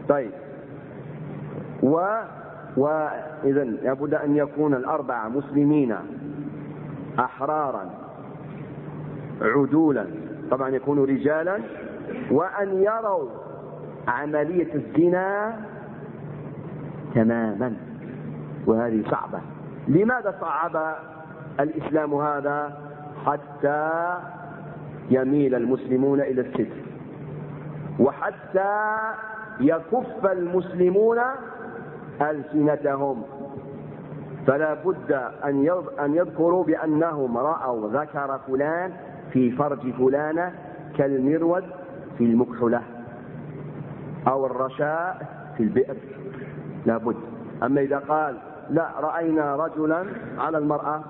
طيب، وإذا لابد أن يكون الأربعة مسلمين أحرارا عدولا، طبعا يكونوا رجالا، وأن يروا عملية الزنا تماما، وهذه صعبة. لماذا صعب الإسلام هذا؟ حتى يميل المسلمون إلى الستر، وحتى يكف المسلمون ألسنتهم. فلا بد أن يذكروا بأنهم رأوا ذكر فلان في فرج فلانة كالمرود في المكحلة أو الرشاء في البئر، لا بد. أما إذا قال لا رأينا رجلا على المرأة،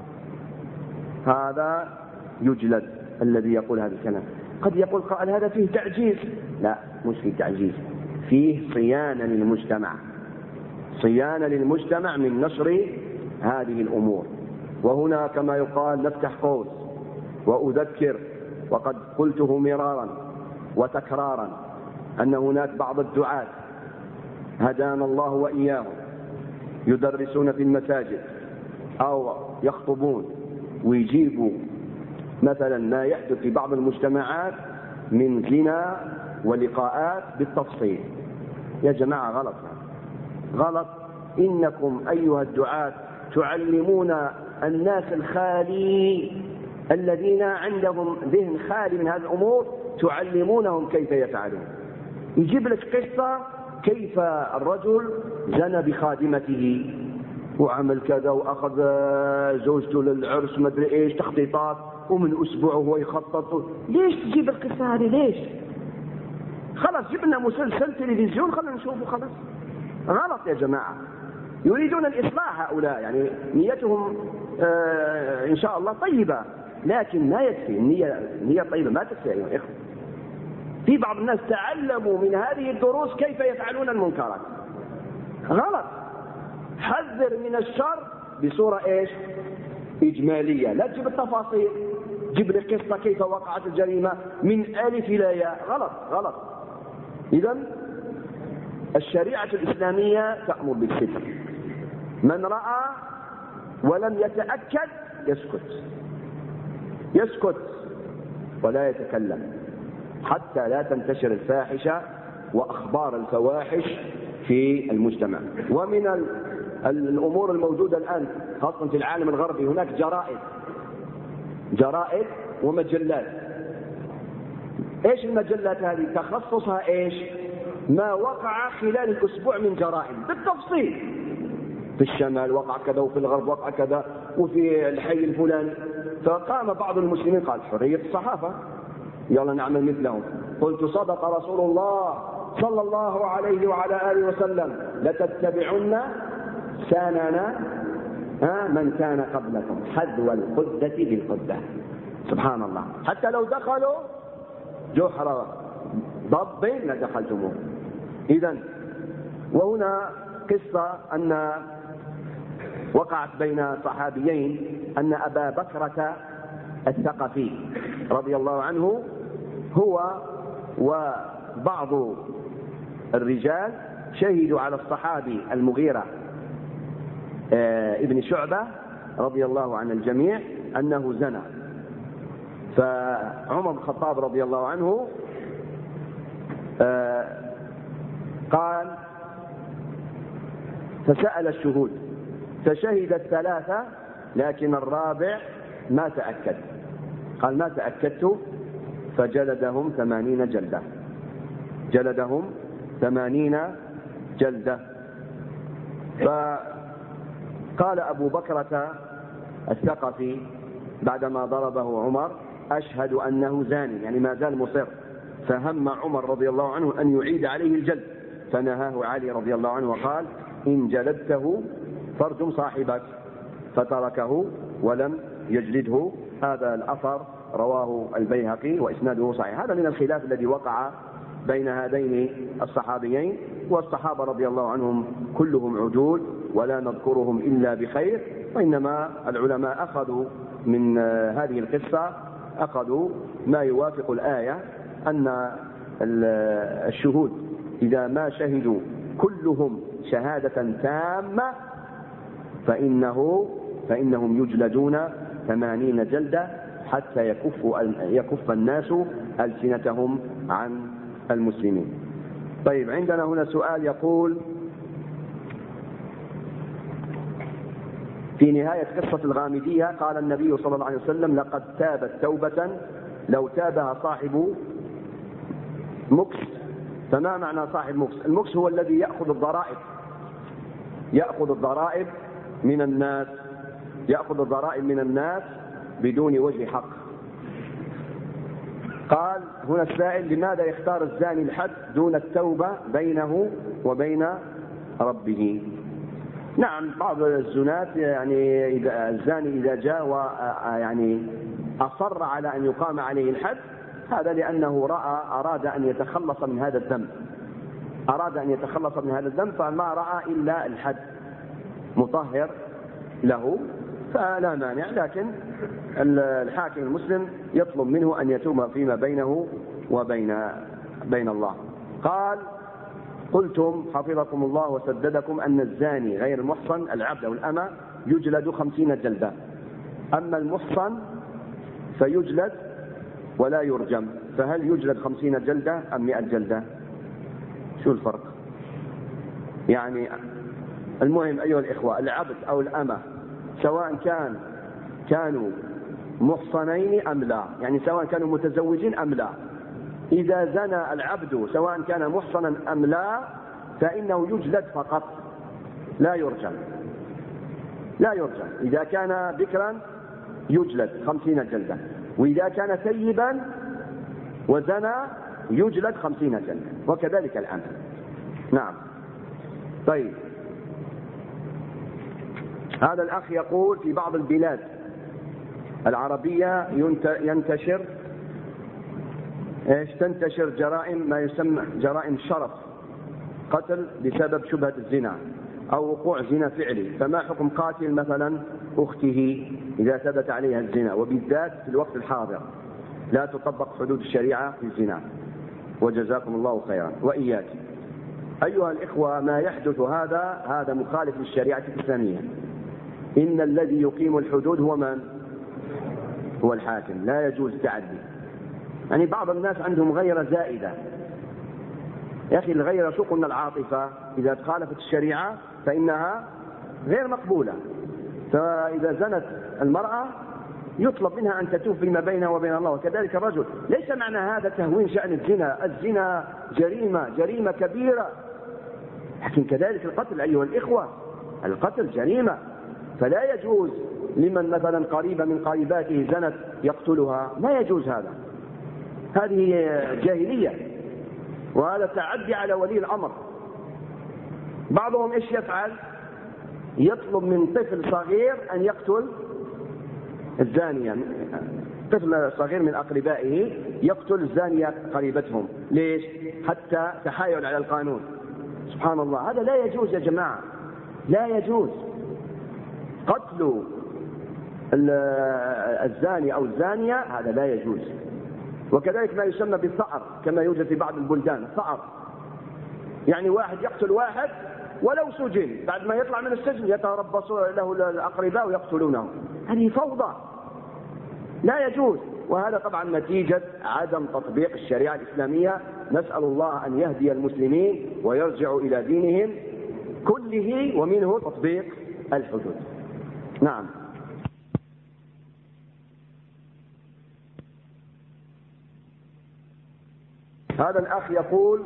هذا يجلد الذي يقول هذا الكلام. قد يقول قال هذا فيه تعجيز، لا، مش فيه تعجيز، فيه صيانة للمجتمع، صيانة للمجتمع من نشر هذه الأمور. وهنا كما يقال نفتح قوس وأذكر، وقد قلته مرارا وتكرارا، أن هناك بعض الدعاة هدانا الله وإياهم يدرسون في المساجد أو يخطبون ويجيبوا مثلا ما يحدث في بعض المجتمعات من زنا ولقاءات بالتفصيل. يا جماعة غلط، غلط. إنكم أيها الدعاة تعلمون الناس الخالي الذين عندهم ذهن خالي من هذه الأمور، تعلمونهم كيف يفعلون. يجيب لك قصة كيف الرجل زنى بخادمته وعمل كذا وأخذ زوجته للعرس مدري إيش تخطيطات، ومن أسبوع وهو يخطط. ليش تجيب القصة هذه؟ ليش؟ خلاص جبنا مسلسل تلفزيون خلنا نشوفه خلاص. غلط يا جماعة. يريدون الإصلاح هؤلاء، يعني نيتهم إن شاء الله طيبة، لكن ما يكفي النية طيبة ما تكفي أيها الإخوة. في بعض الناس تعلموا من هذه الدروس كيف يفعلون المنكرات. غلط. حذر من الشر بصورة إيش؟ إجمالية، لا تجيب التفاصيل. جيب لي قصة كيف وقعت الجريمة من ألف إلى ياء. غلط غلط. إذن الشريعة الإسلامية تأمر بالستر. من رأى ولم يتأكد يسكت ولا يتكلم، حتى لا تنتشر الفاحشة وأخبار الفواحش في المجتمع. ومن الأمور الموجودة الآن خاصة في العالم الغربي هناك جرائد ومجلات. إيش المجلات هذه؟ تخصصها إيش؟ ما وقع خلال الأسبوع من جرائم بالتفصيل. في الشمال وقع كذا، وفي الغرب وقع كذا، وفي الحي الفلاني. فقام بعض المسلمين قال حرية الصحافة، يلا نعمل مثلهم. قلت صدق رسول الله صلى الله عليه وعلى آله وسلم لتتبعن سنن من كان قبلكم حذو القدة بالقدة. سبحان الله. حتى لو دخلوا جحر ضب لدخلتموه. إذن وهنا قصة أن وقعت بين صحابيين أن أبا بكرة الثقفي رضي الله عنه هو وبعض الرجال شهدوا على الصحابي المغيرة ابن شعبة رضي الله عن الجميع أنه زنى. فعمر بن الخطاب رضي الله عنه قال فسأل الشهود فشهد الثلاثة، لكن الرابع ما تأكد. قال ما تأكدت، فجلدهم 80 جلدة. جلدهم 80 جلدة. فقال أبو بكرة الثقفي بعدما ضربه عمر أشهد أنه زاني، يعني ما زال مصر. فهم عمر رضي الله عنه أن يعيد عليه الجلد، فنهاه علي رضي الله عنه وقال إن جلدته فارجم صاحبك، فتركه ولم يجلده. هذا الأثر رواه البيهقي وإسناده صحيح. هذا من الخلاف الذي وقع بين هذين الصحابيين. والصحابة رضي الله عنهم كلهم عدول ولا نذكرهم إلا بخير، وإنما العلماء أخذوا من هذه القصة أخذوا ما يوافق الآية، أن الشهود إذا ما شهدوا كلهم شهادة تامة فإنهم يجلدون 80 جلدة حتى يكف الناس ألسنتهم عن المسلمين. طيب، عندنا هنا سؤال يقول: في نهاية قصة الغامدية قال النبي صلى الله عليه وسلم: لقد تابت توبة لو تابها صاحب مكس. فما معنى صاحب مكس؟ المكس هو الذي يأخذ الضرائب من الناس بدون وجه حق. قال هنا السائل: لماذا يختار الزاني الحد دون التوبة بينه وبين ربه؟ نعم، بعض الزناة يعني الزاني إذا جاء ويعني أصر على أن يقام عليه الحد، هذا لأنه أراد أن يتخلص من هذا الذنب، فما رأى إلا الحد مطهر له، فلا مانع. لكن الحاكم المسلم يطلب منه أن يتوب فيما بينه وبين الله. قال: قلتم حفظكم الله وسددكم أن الزاني غير المحصن العبد أو الأمة يجلد 50 جلدة، أما المحصن فيجلد ولا يرجم، فهل يجلد 50 جلدة أم 100 جلدة؟ شو الفرق؟ يعني المهم أيها الإخوة، العبد أو الأمة سواء كانوا محصنين أم لا، يعني سواء كانوا متزوجين أم لا، إذا زنى العبد سواء كان محصنا أم لا فإنه يجلد فقط، لا يرجم. إذا كان بكرا يجلد 50 جلدة، وإذا كان ثيبا وزنى يجلد 50 جلدة، وكذلك الآن. نعم. طيب، هذا الأخ يقول: في بعض البلاد العربية تنتشر جرائم ما يسمى جرائم شرف، قتل بسبب شبهة الزنا أو وقوع زنا فعلي، فما حكم قاتل مثلا أخته إذا ثبت عليها الزنا، وبالذات في الوقت الحاضر لا تطبق حدود الشريعة في الزنا؟ وجزاكم الله خيرا وإياكم. أيها الإخوة، ما يحدث هذا مخالف للشريعة الإسلامية. إن الذي يقيم الحدود هو من؟ هو الحاكم، لا يجوز تعدي. يعني بعض الناس عندهم غيرة زائدة. يا أخي، الغيرة شو قلنا؟ العاطفة إذا خالفت الشريعة فإنها غير مقبولة. فإذا زنت المرأة يطلب منها أن تتوب فيما بينها وبين الله، وكذلك الرجل. ليس معنى هذا تهوين شأن الزنا جريمة كبيرة، لكن كذلك القتل أيها الإخوة، القتل جريمة، فلا يجوز لمن مثلا قريبة من قريباته زنت يقتلها، لا يجوز هذا. هذه جاهلية، وهذا تعدي على ولي الأمر. بعضهم إيش يفعل؟ يطلب من طفل صغير أن يقتل الزانية، طفل صغير من أقربائه يقتل الزانية قريبتهم. ليش؟ حتى تحايل على القانون. سبحان الله، هذا لا يجوز يا جماعة، لا يجوز. قتل الزاني أو الزانية هذا لا يجوز. وكذلك ما يسمى بالثأر، كما يوجد في بعض البلدان ثأر، يعني واحد يقتل واحد ولو سجن، بعد ما يطلع من السجن يتربص له الأقرباء ويقتلونه. هذه فوضى، لا يجوز. وهذا طبعا نتيجة عدم تطبيق الشريعة الإسلامية. نسأل الله أن يهدي المسلمين ويرجعوا إلى دينهم كله، ومنه تطبيق الحدود. نعم. هذا الأخ يقول: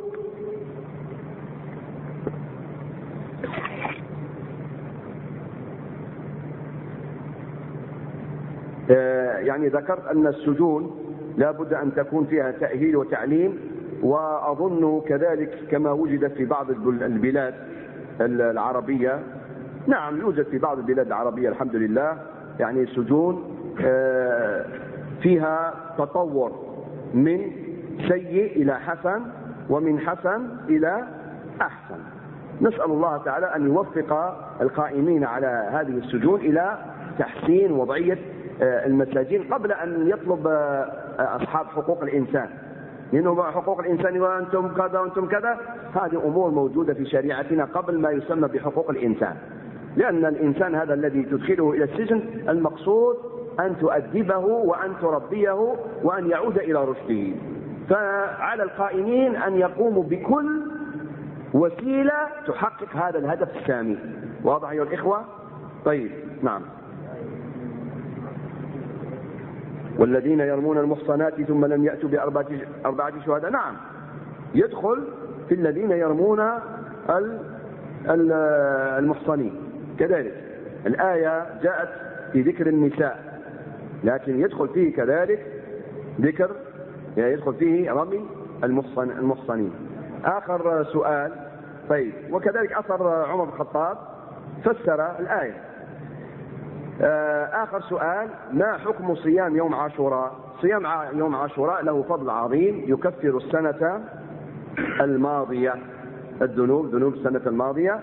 يعني ذكرت أن السجون لا بد أن تكون فيها تأهيل وتعليم، وأظن كذلك كما وجدت في بعض البلاد العربية. نعم، يوجد في بعض البلاد العربية الحمد لله، يعني سجون فيها تطور من سيء إلى حسن، ومن حسن إلى أحسن. نسأل الله تعالى أن يوفق القائمين على هذه السجون إلى تحسين وضعية المساجين قبل أن يطلب أصحاب حقوق الإنسان. لأنه حقوق الإنسان وأنتم كذا وأنتم كذا، هذه أمور موجودة في شريعتنا قبل ما يسمى بحقوق الإنسان. لأن الإنسان هذا الذي تدخله إلى السجن المقصود أن تؤدبه وأن تربيه وأن يعود إلى رشده. فعلى القائمين أن يقوموا بكل وسيلة تحقق هذا الهدف السامي. واضح أيها الإخوة؟ طيب نعم. والذين يرمون المحصنات ثم لم يأتوا بأربعة شهداء، نعم يدخل في الذين يرمون المحصنين كذلك. الآية جاءت في ذكر النساء، لكن يدخل فيه كذلك ذكر، يعني يدخل فيه رمي المحصنين. آخر سؤال. طيب وكذلك أثر عمر بن الخطاب فسر الآية. آخر سؤال: ما حكم صيام يوم عاشوراء؟ صيام يوم عاشوراء له فضل عظيم، يكفر السنة الماضية، ذنوب السنة الماضية،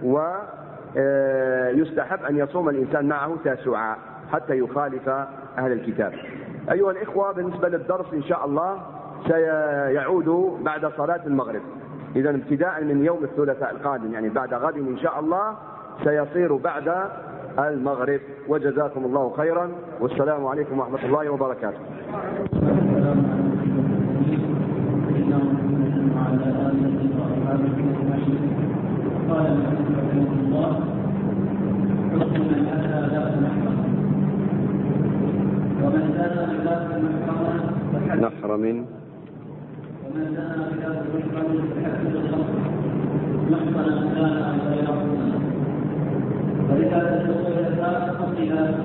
ويستحب أن يصوم الإنسان معه تاسوعاء حتى يخالف أهل الكتاب. أيها الإخوة، بالنسبة للدرس إن شاء الله سيعود بعد صلاة المغرب، إذا ابتداء من يوم الثلاثاء القادم، يعني بعد غد إن شاء الله سيصير بعد المغرب. وجزاكم الله خيرا، والسلام عليكم ورحمة الله وبركاته. محرم ولذا تدخل الإسلام إلى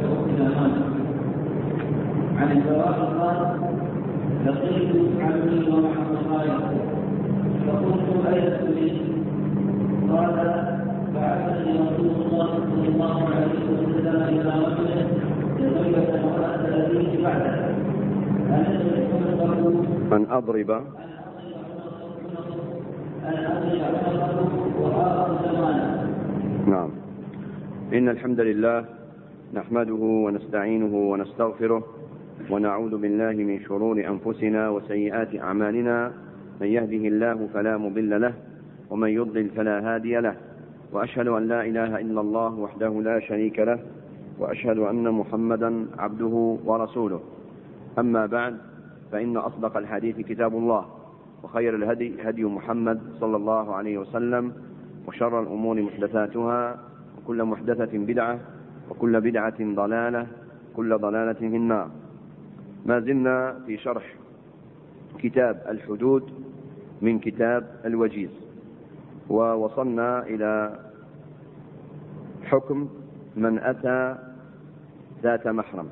عن الجواب قال: لقيت عمي ومحمد الغاية فقلت: أين تريد؟ قال: بعثني رسول الله صلى الله عليه وسلم إلى رجل يضرب امرأة أبيه بعده أن أضرب وآخر زمانه. نعم. إن الحمد لله نحمده ونستعينه ونستغفره، ونعوذ بالله من شرور أنفسنا وسيئات أعمالنا. من يهده الله فلا مضل له، ومن يضلل فلا هادي له، وأشهد أن لا إله إلا الله وحده لا شريك له، وأشهد أن محمدا عبده ورسوله. أما بعد، فإن أصدق الحديث كتاب الله، وخير الهدي هدي محمد صلى الله عليه وسلم، وشر الأمور محدثاتها، وكل محدثة بدعة، وكل بدعة ضلالة، كل ضلالة في النار. ما زلنا في شرح كتاب الحدود من كتاب الوجيز، ووصلنا إلى حكم من أتى ذات محرم.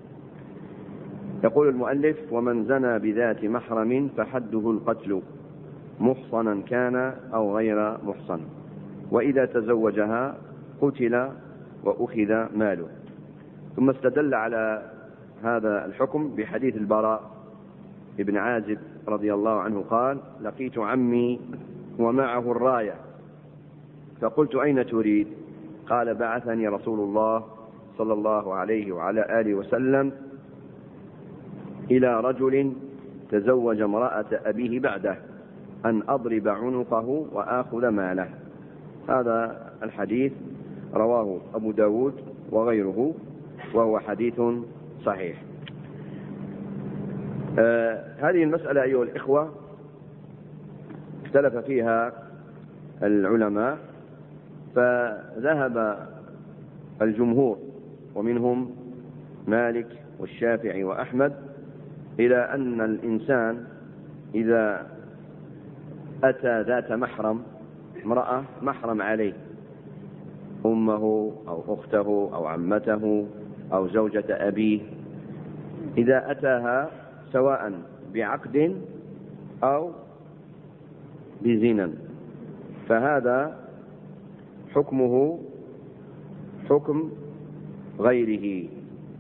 يقول المؤلف: ومن زنى بذات محرم فحده القتل، محصنا كان أو غير محصن، وإذا تزوجها قتل وأخذ ماله. ثم استدل على هذا الحكم بحديث البراء ابن عازب رضي الله عنه قال: لقيت عمي ومعه الراية فقلت: أين تريد؟ قال: بعثني رسول الله صلى الله عليه وعلى آله وسلم إلى رجل تزوج امرأة أبيه بعده أن أضرب عنقه وآخذ ماله. هذا الحديث رواه أبو داود وغيره، وهو حديث صحيح. هذه المسألة أيها الإخوة اختلف فيها العلماء، فذهب الجمهور ومنهم مالك والشافعي وأحمد إلى أن الإنسان إذا أتى ذات محرم، امرأة محرم عليه، أمه أو أخته أو عمته أو زوجة أبيه، إذا أتاها سواء بعقد أو بزنا، فهذا حكمه حكم غيره،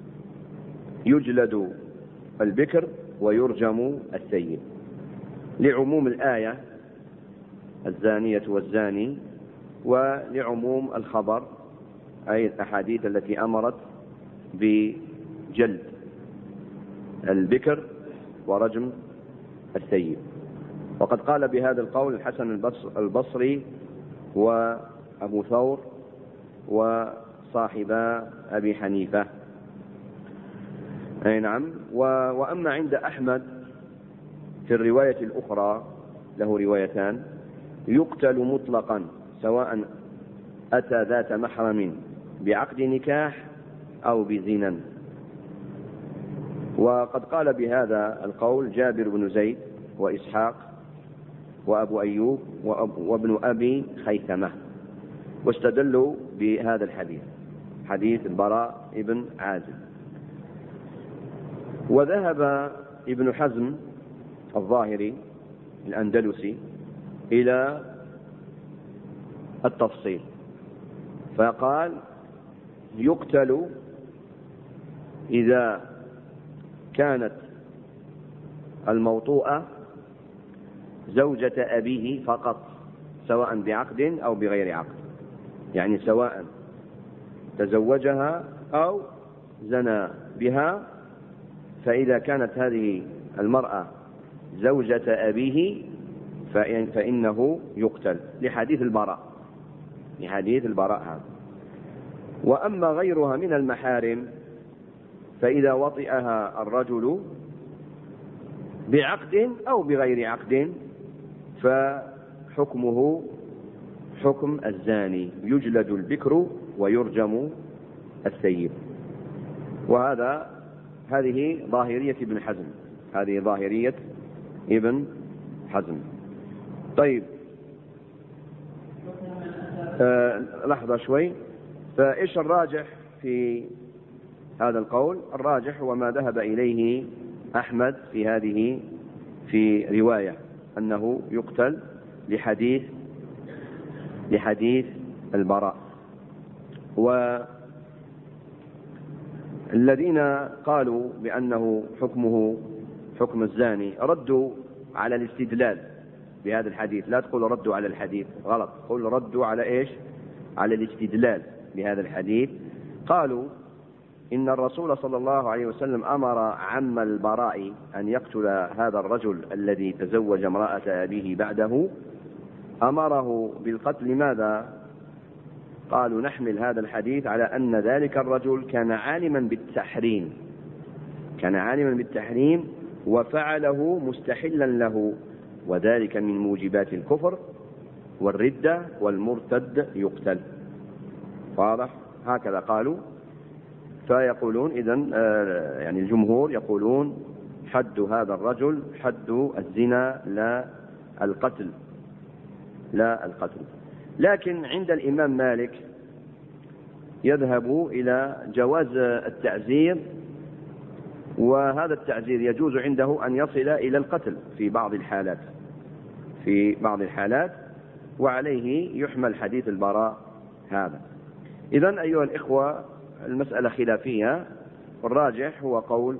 يجلد البكر ويرجم الثيب، لعموم الآية الزانية والزاني، ولعموم الخبر أي الأحاديث التي أمرت بجلد البكر ورجم الثيب. وقد قال بهذا القول الحسن البصري وأبو ثور وصاحبا أبي حنيفة. أي نعم. وأما عند أحمد في الرواية الأخرى، له روايتان، يقتل مطلقا سواء أتى ذات محرم بعقد نكاح أو بزنا. وقد قال بهذا القول جابر بن زيد وإسحاق وأبو أيوب وابن أبي خيثمة، واستدلوا بهذا الحديث، حديث البراء بن عازب. وذهب ابن حزم الظاهري الأندلسي إلى التفصيل، فقال يقتل إذا كانت الموطوءة زوجة أبيه فقط، سواء بعقد أو بغير عقد، يعني سواء تزوجها أو زنى بها. فإذا كانت هذه المرأة زوجة أبيه فإنه يقتل، لحديث البراء هذا. وأما غيرها من المحارم فإذا وطئها الرجل بعقد أو بغير عقد فحكمه حكم الزاني، يجلد البكر ويرجم الثيب. هذه ظاهرية ابن حزم. طيب، لحظة شوي. فإيش الراجح في هذا القول؟ الراجح هو ما ذهب إليه أحمد في رواية أنه يقتل لحديث البراء. والذين قالوا بأنه حكمه حكم الزاني ردوا على الاستدلال بهذا الحديث. لا تقول ردوا على الحديث، غلط، قل ردوا على إيش؟ على الاستدلال بهذا الحديث. قالوا إن الرسول صلى الله عليه وسلم أمر عم البراء أن يقتل هذا الرجل الذي تزوج امرأة أبيه بعده، أمره بالقتل. ماذا؟ قالوا نحمل هذا الحديث على أن ذلك الرجل كان عالما بالتحريم وفعله مستحلا له، وذلك من موجبات الكفر والردة، والمرتد يقتل. واضح؟ هكذا قالوا. فيقولون إذن يعني الجمهور يقولون حد هذا الرجل حد الزنا لا القتل. لكن عند الإمام مالك يذهب إلى جواز التعزير، وهذا التعزير يجوز عنده أن يصل إلى القتل في بعض الحالات، وعليه يحمل حديث البراء هذا. إذن أيها الإخوة، المسألة خلافية، والراجح هو قول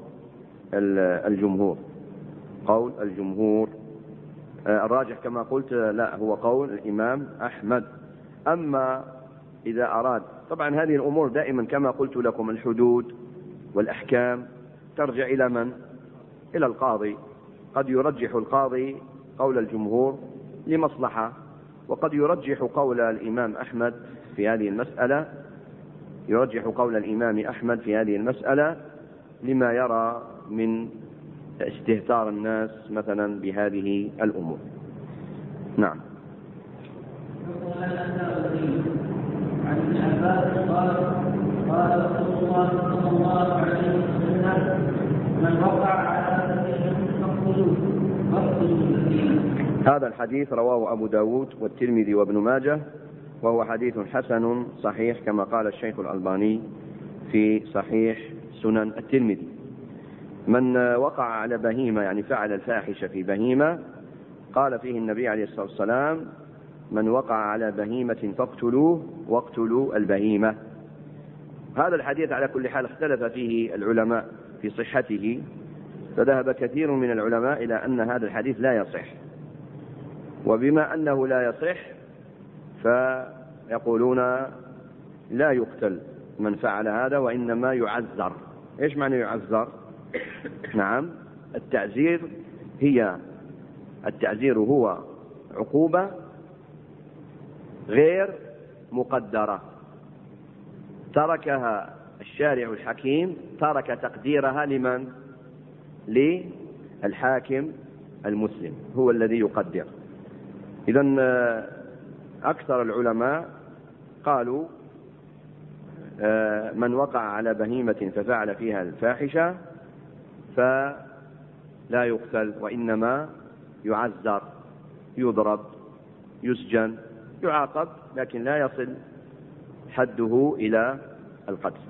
الجمهور. الراجح كما قلت لا هو قول الإمام أحمد. أما إذا أراد، طبعا هذه الأمور دائما كما قلت لكم الحدود والأحكام ترجع إلى من؟ إلى القاضي. قد يرجح القاضي قول الجمهور لمصلحة، وقد يرجح قول الإمام أحمد في هذه المسألة، لما يرى من استهتار الناس مثلا بهذه الأمور. نعم. عن ابن عباس قال رسول الله صلى الله عليه وسلم: من وقع على سفينة فاقتلوه. هذا الحديث رواه أبو داود والترمذي وابن ماجه، وهو حديث حسن صحيح كما قال الشيخ الألباني في صحيح سنن الترمذي. من وقع على بهيمة، يعني فعل الفاحشة في بهيمة، قال فيه النبي عليه الصلاة والسلام: من وقع على بهيمة فاقتلوه واقتلوا البهيمة. هذا الحديث على كل حال اختلف فيه العلماء في صحته، فذهب كثير من العلماء إلى أن هذا الحديث لا يصح، وبما أنه لا يصح فيقولون لا يقتل من فعل هذا، وإنما يعزر. إيش معنى يعزر؟ نعم، التعزير هي التعزير هو عقوبة غير مقدرة تركها الشارع الحكيم، ترك تقديرها لمن؟ للحاكم المسلم، هو الذي يقدر. إذن أكثر العلماء قالوا من وقع على بهيمة ففعل فيها الفاحشة فلا يقتل، وإنما يعزر، يضرب، يسجن، يعاقب، لكن لا يصل حده إلى القتل.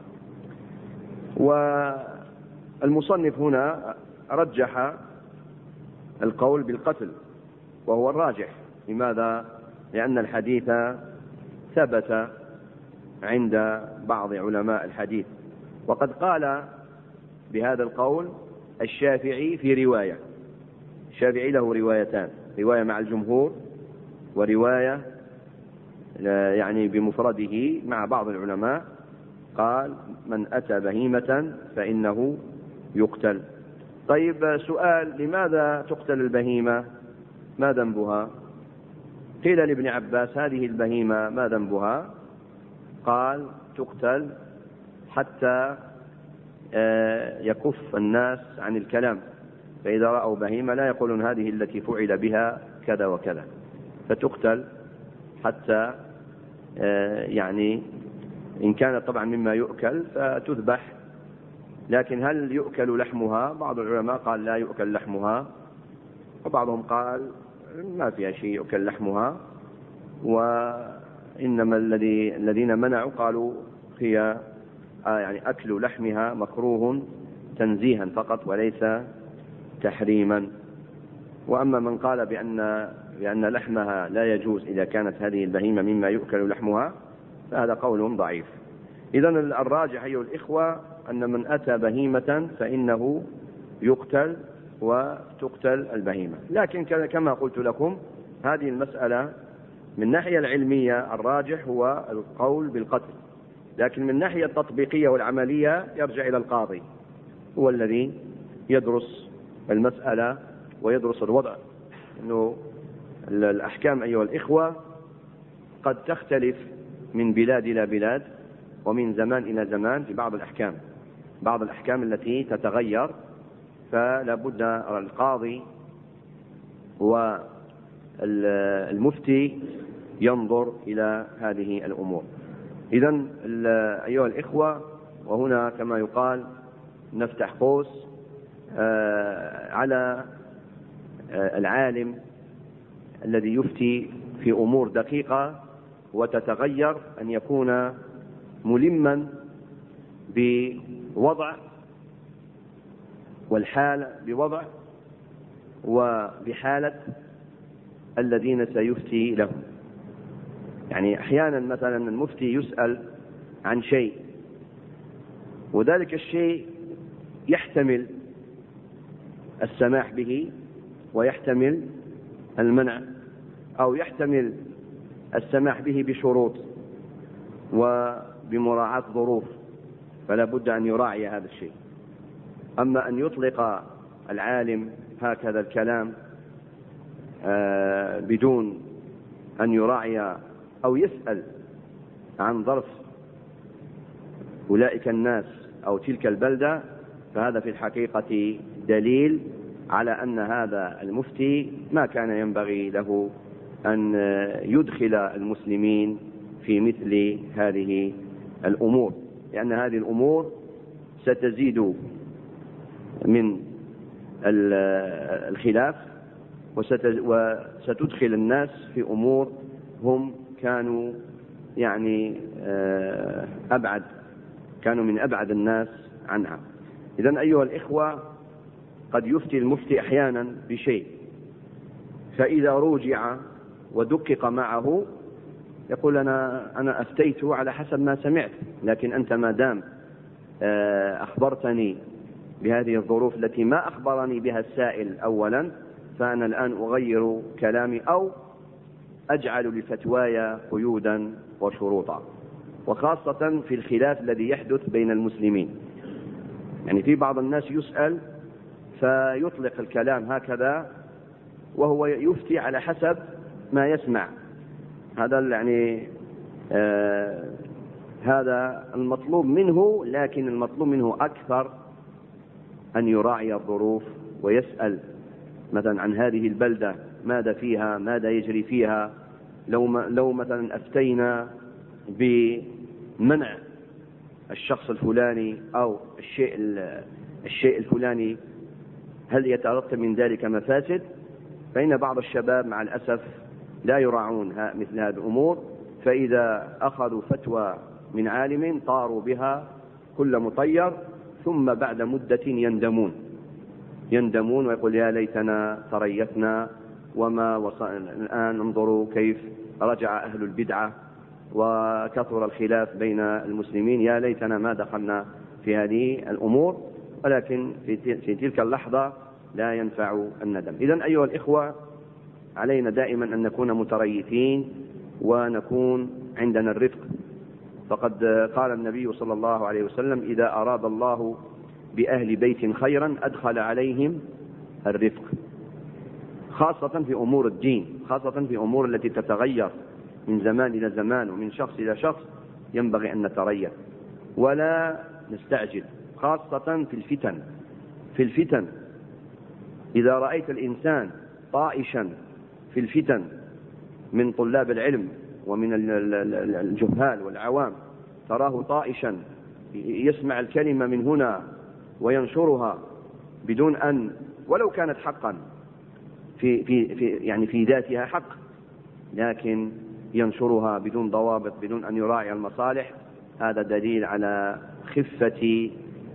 والمصنف هنا رجح القول بالقتل وهو الراجح. لماذا؟ لأن الحديث ثبت عند بعض علماء الحديث، وقد قال بهذا القول الشافعي في رواية. الشافعي له روايتان، رواية مع الجمهور ورواية يعني بمفرده مع بعض العلماء. قال من أتى بهيمة فإنه يقتل. طيب سؤال، لماذا تقتل البهيمة؟ ما ذنبها؟ قيل لابن عباس هذه البهيمة ما ذنبها؟ قال تقتل حتى يكف الناس عن الكلام، فإذا رأوا بهيمة لا يقولون هذه التي فعل بها كذا وكذا، فتقتل حتى يعني إن كانت طبعا مما يؤكل فتذبح. لكن هل يؤكل لحمها؟ بعض العلماء قال لا يؤكل لحمها، وبعضهم قال ما فيها شيء يؤكل لحمها، وإنما الذين منعوا قالوا هي يعني أكل لحمها مكروه تنزيها فقط وليس تحريما. وأما من قال بأن لحمها لا يجوز إذا كانت هذه البهيمة مما يؤكل لحمها فهذا قول ضعيف. إذن الراجح أيها الإخوة أن من أتى بهيمة فإنه يقتل وتقتل البهيمة. لكن كما قلت لكم هذه المسألة من الناحية العلمية الراجح هو القول بالقتل، لكن من الناحية التطبيقية والعملية يرجع إلى القاضي، هو الذي يدرس المسألة ويدرس الوضع. إنه الأحكام أيها الإخوة قد تختلف من بلاد إلى بلاد ومن زمان إلى زمان في بعض الأحكام التي تتغير، فلا بد القاضي والمفتي ينظر إلى هذه الأمور. إذن أيها الإخوة، وهنا كما يقال نفتح قوس على العالم الذي يفتي في أمور دقيقة وتتغير أن يكون ملما بوضع والحالة بوضع وبحالة الذين سيفتي لهم. يعني أحيانا مثلا المفتي يسأل عن شيء، وذلك الشيء يحتمل السماح به ويحتمل المنع، أو يحتمل السماح به بشروط وبمراعاة ظروف، فلا بد أن يراعي هذا الشيء. أما أن يطلق العالم هكذا الكلام بدون أن يراعي أو يسأل عن ظرف أولئك الناس أو تلك البلدة، فهذا في الحقيقة دليل على أن هذا المفتي ما كان ينبغي له أن يدخل المسلمين في مثل هذه الأمور، لأن هذه الأمور ستزيد من الخلاف وستدخل الناس في أمور هم كانوا يعني كانوا من أبعد الناس عنها. إذن أيها الإخوة، قد يفتي المفتي أحيانا بشيء، فإذا رجع ودقق معه يقول أنا أفتيت على حسب ما سمعت، لكن أنت ما دام أخبرتني بهذه الظروف التي ما أخبرني بها السائل أولا، فأنا الآن أغير كلامي أو أجعل لفتواي قيودا وشروطا، وخاصة في الخلاف الذي يحدث بين المسلمين. يعني في بعض الناس يسأل فيطلق الكلام هكذا وهو يفتي على حسب ما يسمع. هذا يعني هذا المطلوب منه، لكن المطلوب منه أكثر أن يراعي الظروف ويسأل مثلا عن هذه البلدة ماذا فيها، ماذا يجري فيها. لو مثلا أفتينا بمنع الشخص الفلاني أو الشيء الفلاني هل يترتب من ذلك مفاسد؟ فإن بعض الشباب مع الأسف لا يراعون مثل هذه الأمور، فإذا أخذوا فتوى من عالم طاروا بها كل مطير، ثم بعد مدة يندمون ويقول يا ليتنا تريثنا وما وصلنا. الآن انظروا كيف رجع أهل البدعة وكثر الخلاف بين المسلمين، يا ليتنا ما دخلنا في هذه الأمور. ولكن في تلك اللحظة لا ينفع الندم. إذن أيها الإخوة، علينا دائما أن نكون متريثين ونكون عندنا الرفق. فقد قال النبي صلى الله عليه وسلم إذا أراد الله بأهل بيت خيرا أدخل عليهم الرفق، خاصة في أمور الدين، خاصة في أمور التي تتغير من زمان إلى زمان ومن شخص إلى شخص. ينبغي أن نتريث ولا نستعجل، خاصة في الفتن. إذا رأيت الإنسان طائشا في الفتن من طلاب العلم ومن الجهال والعوام، تراه طائشا يسمع الكلمة من هنا وينشرها بدون أن ولو كانت حقا في ذاتها حق، لكن ينشرها بدون ضوابط، بدون أن يراعي المصالح. هذا دليل على خفة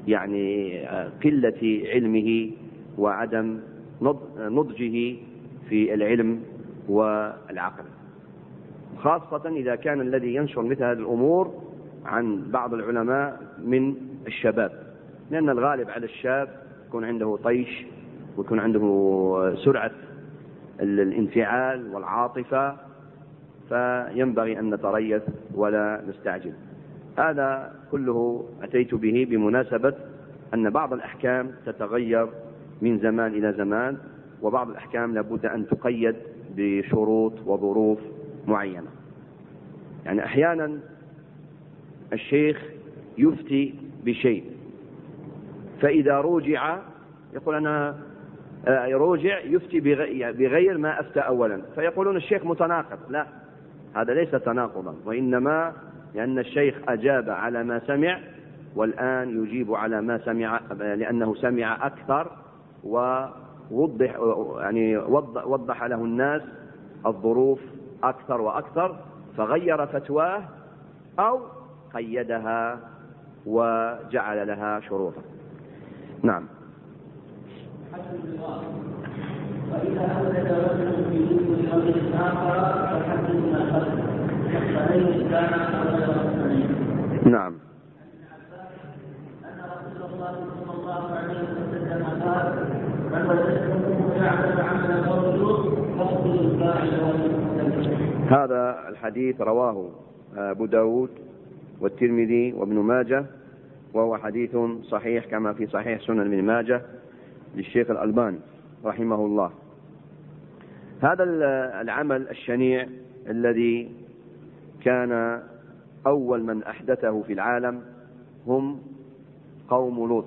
قلة علمه وعدم نضجه في العلم والعقل، خاصة إذا كان الذي ينشر مثل هذه الأمور عن بعض العلماء من الشباب، لأن الغالب على الشاب يكون عنده طيش ويكون عنده سرعة الانفعال والعاطفة، فينبغي أن نتريث ولا نستعجل. هذا كله أتيت به بمناسبة أن بعض الأحكام تتغير من زمان إلى زمان، وبعض الأحكام لابد أن تقيد بشروط وظروف معينة. يعني أحيانا الشيخ يفتي بشيء، فإذا رجع يقول أنا رجع يفتي بغير ما أفتى أولا، فيقولون الشيخ متناقض. لا، هذا ليس تناقضا، وإنما لأن الشيخ أجاب على ما سمع والآن يجيب على ما سمع، لأنه سمع أكثر ووضح له الناس الظروف أكثر وأكثر، فغير فتواه أو قيدها وجعل لها شروطا. نعم. وإذا أولد رجل في دون أمر آخر فحدث ما خلف فليس كان نعم. أن رسول الله صلى الله عليه وسلم قال من وجدتموه يعمل عمل الرجل فاقتلوا الفاعل والمقتل. هذا الحديث رواه أبو داود والترمذي وابن ماجه، وهو حديث صحيح كما في صحيح سنن ابن ماجه للشيخ الألباني رحمه الله. هذا العمل الشنيع الذي كان أول من أحدثه في العالم هم قوم لوط،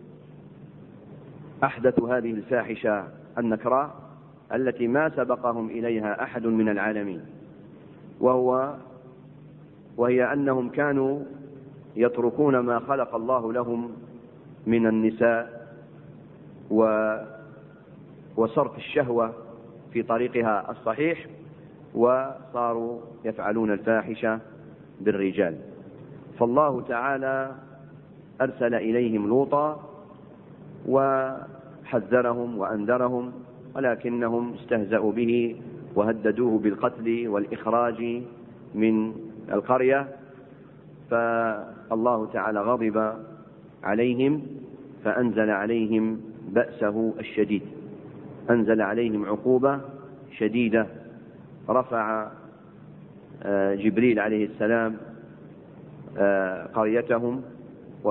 أحدثوا هذه الفاحشة النكراء التي ما سبقهم إليها أحد من العالمين، وهي أنهم كانوا يتركون ما خلق الله لهم من النساء وصرف الشهوة في طريقها الصحيح، وصاروا يفعلون الفاحشة بالرجال. فالله تعالى أرسل إليهم لوطا وحذرهم وأنذرهم، ولكنهم استهزأوا به وهددوه بالقتل والإخراج من القرية، فالله تعالى غضب عليهم فأنزل عليهم بأسه الشديد، أنزل عليهم عقوبة شديدة. رفع جبريل عليه السلام قريتهم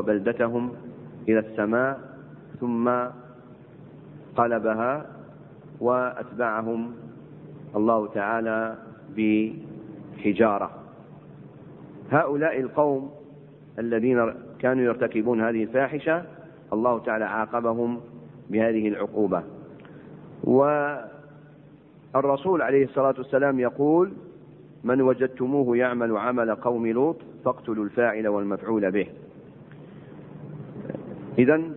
وبلدتهم إلى السماء، ثم قلبها وأتبعهم الله تعالى بحجارة. هؤلاء القوم الذين كانوا يرتكبون هذه الفاحشة الله تعالى عاقبهم بهذه العقوبة. والرسول عليه الصلاة والسلام يقول: من وجدتموه يعمل عمل قوم لوط فاقتلوا الفاعل والمفعول به. إذن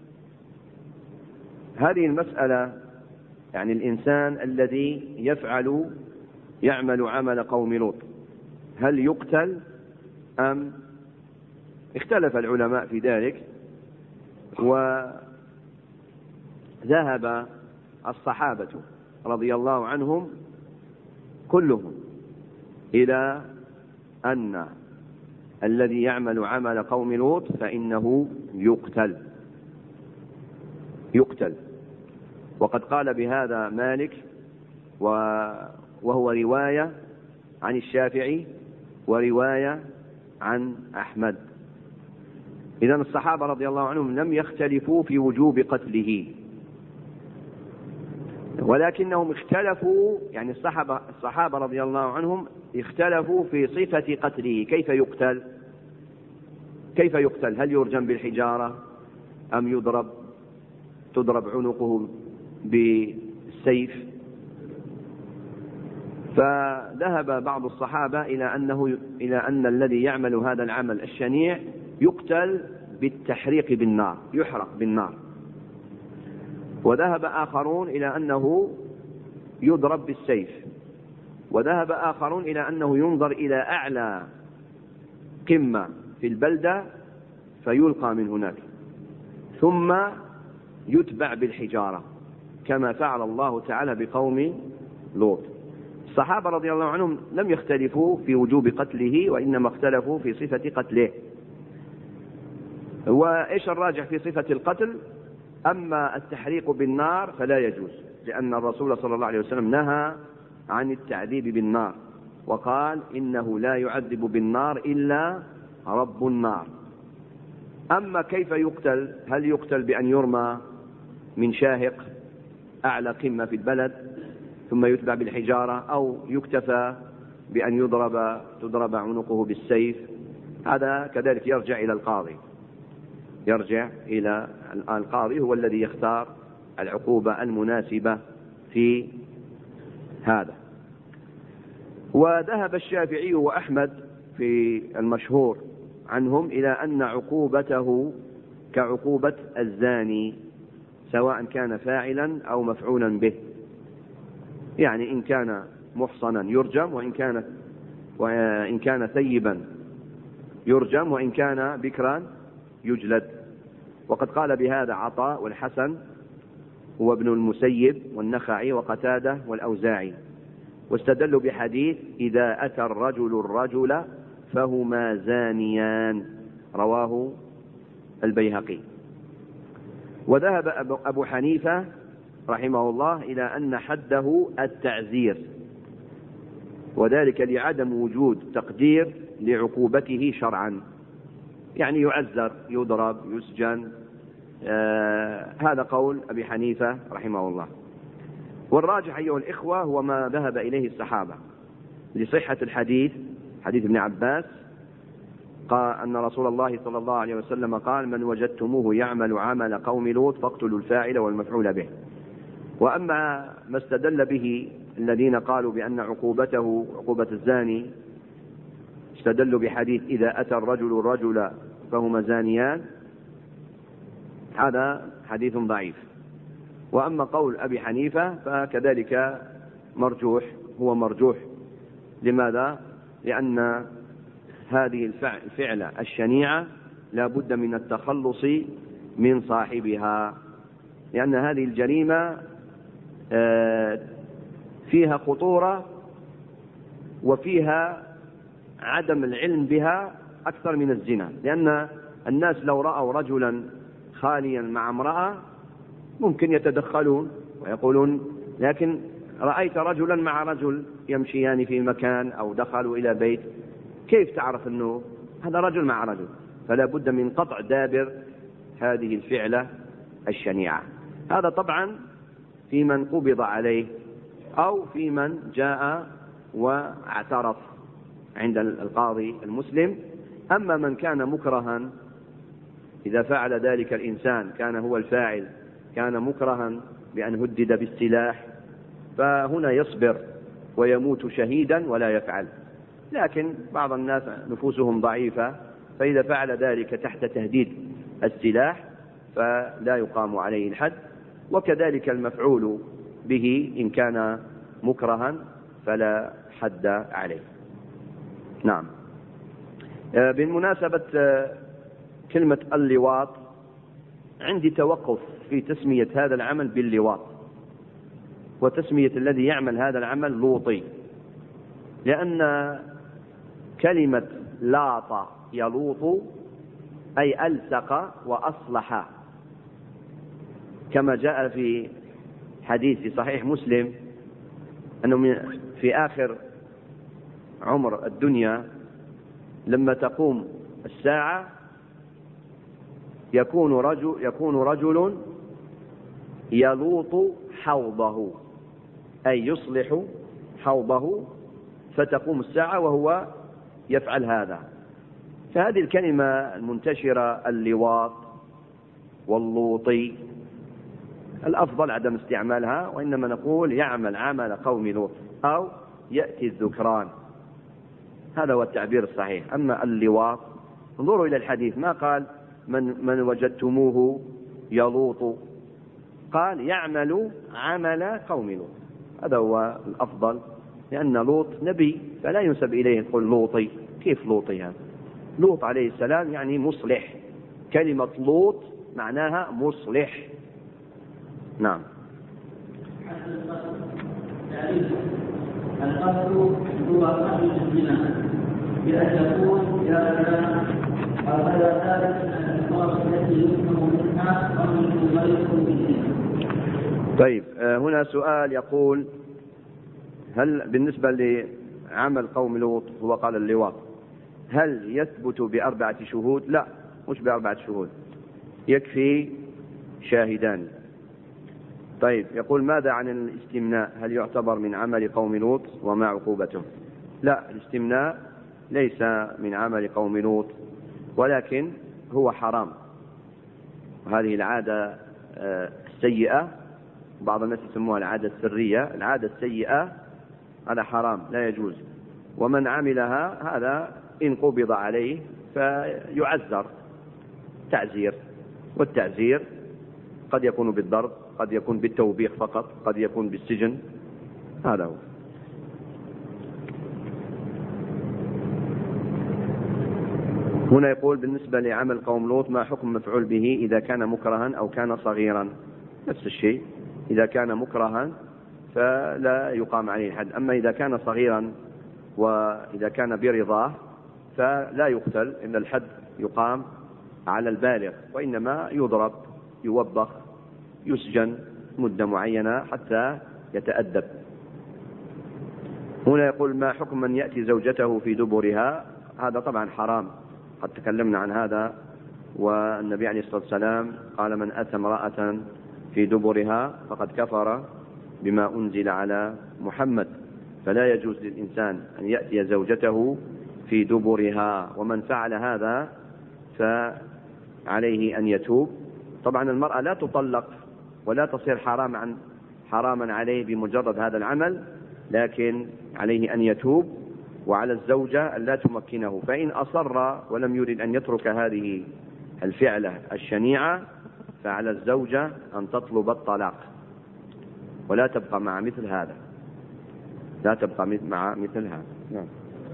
هذه المسألة يعني الإنسان الذي يعمل عمل قوم لوط هل يقتل أم؟ اختلف العلماء في ذلك، وذهب الصحابة رضي الله عنهم كلهم إلى أن الذي يعمل عمل قوم لوط فإنه يقتل. وقد قال بهذا مالك، وهو رواية عن الشافعي ورواية عن أحمد. إذن الصحابة رضي الله عنهم لم يختلفوا في وجوب قتله، ولكنهم اختلفوا، يعني الصحابة رضي الله عنهم اختلفوا في صفة قتله. كيف يقتل؟ هل يرجم بالحجارة أم تضرب عنقه بالسيف؟ فذهب بعض الصحابة إلى أن الذي يعمل هذا العمل الشنيع يقتل بالتحريق بالنار، يحرق بالنار. وذهب آخرون إلى أنه يضرب بالسيف. وذهب آخرون إلى أنه ينظر إلى أعلى قمة في البلدة فيلقى من هناك ثم يتبع بالحجارة كما فعل الله تعالى بقوم لوط. الصحابة رضي الله عنهم لم يختلفوا في وجوب قتله، وإنما اختلفوا في صفة قتله. وإيش الراجح في صفة القتل؟ أما التحريق بالنار فلا يجوز، لأن الرسول صلى الله عليه وسلم نهى عن التعذيب بالنار وقال: إنه لا يعذب بالنار إلا رب النار. أما كيف يقتل؟ هل يقتل بأن يرمى من شاهق أعلى قمة في البلد ثم يتبع بالحجارة، أو يكتفى بأن تضرب عنقه بالسيف؟ هذا كذلك يرجع إلى القاضي، هو الذي يختار العقوبة المناسبة في هذا. وذهب الشافعي وأحمد في المشهور عنهم إلى أن عقوبته كعقوبة الزاني، سواء كان فاعلا أو مفعولا به. يعني إن كان محصنا يرجم، وإن كان ثيبا يرجم، وإن كان بكرا يجلد. وقد قال بهذا عطاء والحسن وابن المسيب والنخعي وقتادة والأوزاعي، واستدلوا بحديث: إذا أتى الرجل فهما زانيان، رواه البيهقي. وذهب أبو حنيفة رحمه الله إلى أن حده التعزير، وذلك لعدم وجود تقدير لعقوبته شرعا، يعني يعزر، يضرب، يسجن. هذا قول أبي حنيفة رحمه الله. والراجح أيها الإخوة هو ما ذهب إليه الصحابة لصحة الحديث، حديث ابن عباس، قال أن رسول الله صلى الله عليه وسلم قال: من وجدتموه يعمل عمل قوم لوط فاقتلوا الفاعل والمفعول به. وأما ما استدل به الذين قالوا بأن عقوبته عقوبة الزاني، استدلوا بحديث: إذا أتى الرجل فهما زانيان، هذا حديث ضعيف. وأما قول أبي حنيفة فكذلك هو مرجوح. لماذا؟ لأن هذه الفعلة الشنيعة لا بد من التخلص من صاحبها، لأن هذه الجريمة فيها خطورة وفيها عدم العلم بها أكثر من الزنا. لأن الناس لو رأوا رجلا خاليا مع امرأة ممكن يتدخلون ويقولون: لكن رأيت رجلا مع رجل يمشيان في مكان أو دخلوا إلى بيت، كيف تعرف أنه هذا رجل مع رجل؟ فلا بد من قطع دابر هذه الفعلة الشنيعة. هذا طبعا في من قبض عليه أو في من جاء واعترف عند القاضي المسلم. أما من كان مكرها، إذا فعل ذلك الإنسان كان هو الفاعل، كان مكرها بأن هدد بالسلاح، فهنا يصبر ويموت شهيدا ولا يفعل. لكن بعض الناس نفوسهم ضعيفة، فإذا فعل ذلك تحت تهديد السلاح فلا يقام عليه الحد. وكذلك المفعول به إن كان مكرها فلا حد عليه. نعم. بالمناسبة كلمة اللواط عندي توقف في تسمية هذا العمل باللواط، وتسمية الذي يعمل هذا العمل لوطي، لأن كلمة لاط يلوط أي ألصق وأصلح، كما جاء في حديث صحيح مسلم أنه في آخر عمر الدنيا لما تقوم الساعة يكون رجل يلوط حوضه، أي يصلح حوضه، فتقوم الساعة وهو يفعل هذا. فهذه الكلمة المنتشرة اللواط واللوطي الأفضل عدم استعمالها، وإنما نقول يعمل عمل قوم لوط أو يأتي الذكران، هذا هو التعبير الصحيح. أما اللواط انظروا إلى الحديث، ما قال من وجدتموه يلوط، قال يعمل عمل قوم لوط، هذا هو الأفضل، لأن لوط نبي فلا ينسب إليه يقول لوطي. كيف لوطي هذا؟ لوط عليه السلام يعني مصلح، كلمة لوط معناها مصلح. نعم. القتل هو قتل الزنا بأن يكون يا فلان أو غير ذلك من الألفاظ التي يفهم منها رجل غيره بالزنا. طيب، هنا سؤال يقول: هل بالنسبة لعمل قوم لوط هو قال اللواط، هل يثبت ب4 شهود؟ لا، مش ب4 شهود، يكفي شاهدان. طيب، يقول: ماذا عن الاستمناء، هل يعتبر من عمل قوم لوط وما عقوبته؟ لا، الاستمناء ليس من عمل قوم لوط، ولكن هو حرام، وهذه العادة السيئة، بعض الناس يسموها العادة السرية، العادة السيئة هذا حرام لا يجوز، ومن عملها هذا إن قبض عليه فيعذر تعزير، والتعزير قد يكون بالضرب، قد يكون بالتوبيخ فقط، قد يكون بالسجن، هذا هو. هنا يقول: بالنسبة لعمل قوم لوط ما حكم مفعول به إذا كان مكرها أو كان صغيرا؟ نفس الشيء، إذا كان مكرها فلا يقام عليه الحد، أما إذا كان صغيرا وإذا كان برضاه فلا يقتل، إن الحد يقام على البالغ، وإنما يضرب، يوبخ، يسجن مدة معينة حتى يتأدب. هنا يقول: ما حكم من يأتي زوجته في دبرها؟ هذا طبعا حرام، قد تكلمنا عن هذا، والنبي عليه الصلاة والسلام قال: من أتى امرأة في دبرها فقد كفر بما أنزل على محمد، فلا يجوز للإنسان أن يأتي زوجته في دبرها، ومن فعل هذا فعليه أن يتوب. طبعا المرأة لا تطلق ولا تصير حراما عليه بمجرد هذا العمل، لكن عليه أن يتوب، وعلى الزوجة أن لا تمكنه، فإن أصر ولم يرد أن يترك هذه الفعلة الشنيعة فعلى الزوجة أن تطلب الطلاق، ولا تبقى مع مثل هذا، لا تبقى مع مثل هذا. نعم.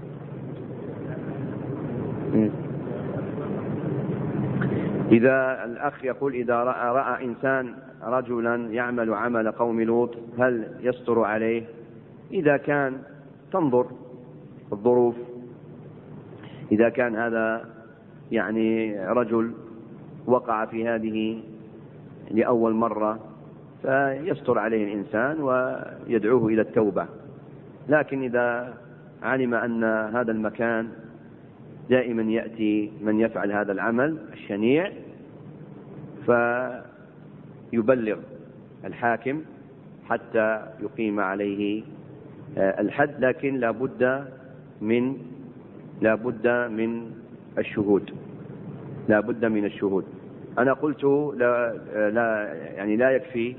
إذا الأخ يقول: إذا رأى إنسان رجلا يعمل عمل قوم لوط هل يستر عليه؟ إذا كان تنظر الظروف، إذا كان هذا يعني رجل وقع في هذه لأول مرة فيستر عليه الإنسان ويدعوه إلى التوبة، لكن إذا علم أن هذا المكان دائما يأتي من يفعل هذا العمل الشنيع فيبلغ الحاكم حتى يقيم عليه الحد، لكن لا بد من الشهود. أنا قلت لا يكفي،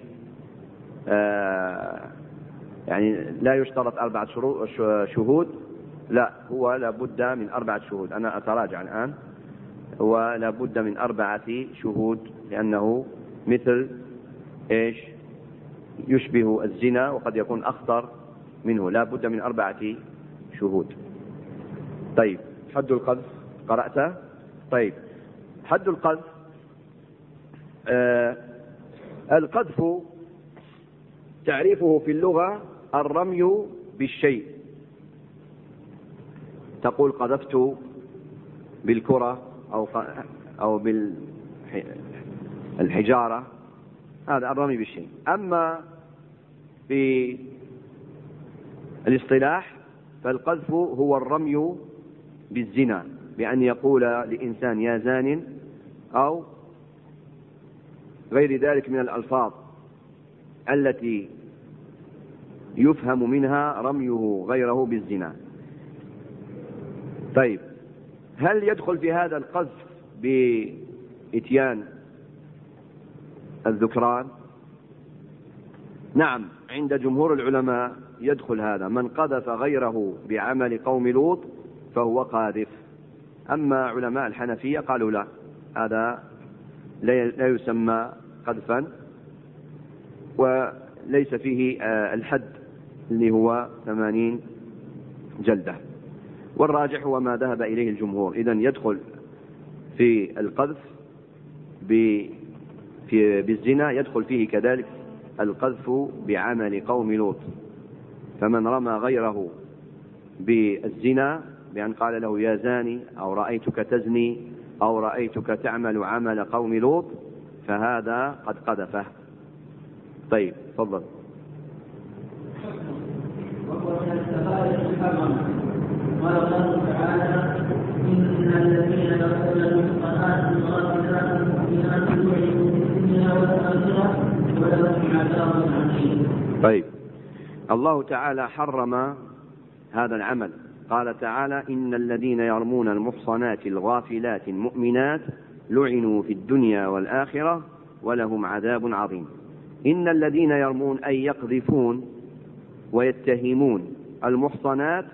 يعني لا يشترط 4 شهود، لا، هو لا بد من 4 شهود. أنا أتراجع الآن، هو لا بد من 4 شهود، لأنه مثل إيش؟ يشبه الزنا وقد يكون أخطر منه، لا بد من 4 شهود. طيب، حد القذف قرأته؟ طيب، حد القذف، القذف تعريفه في اللغة الرمي بالشيء. تقول قذفت بالكرة أو بالحجارة، هذا الرمي بالشيء. أما في الاصطلاح فالقذف هو الرمي بالزنا، بأن يقول لإنسان يا زان أو غير ذلك من الألفاظ التي يفهم منها رميه غيره بالزنا. طيب، هل يدخل في هذا القذف بإتيان الذكران؟ نعم، عند جمهور العلماء يدخل هذا، من قذف غيره بعمل قوم لوط فهو قاذف. أما علماء الحنفية قالوا لا، هذا لا يسمى قذفا، وليس فيه الحد اللي هو 80 جلدة. والراجح هو ما ذهب إليه الجمهور. إذن يدخل في القذف بالزنا، يدخل فيه كذلك القذف بعمل قوم لوط. فمن رمى غيره بالزنا بأن قال له يا زاني أو رأيتك تزني أو رأيتك تعمل عمل قوم لوط فهذا قد قذفه. طيب، تفضل. قال الله تعالى إن الذين يقتلون المحصنات الغافلات المؤمنات لعنوا في الدنيا والآخرة ولهم عذاب عظيم. طيب، الله تعالى حرم هذا العمل. قال تعالى إن الذين يرمون المحصنات الغافلات المؤمنات لعنوا في الدنيا والآخرة ولهم عذاب عظيم. إن الذين يرمون أي يقذفون ويتهمون المحصنات،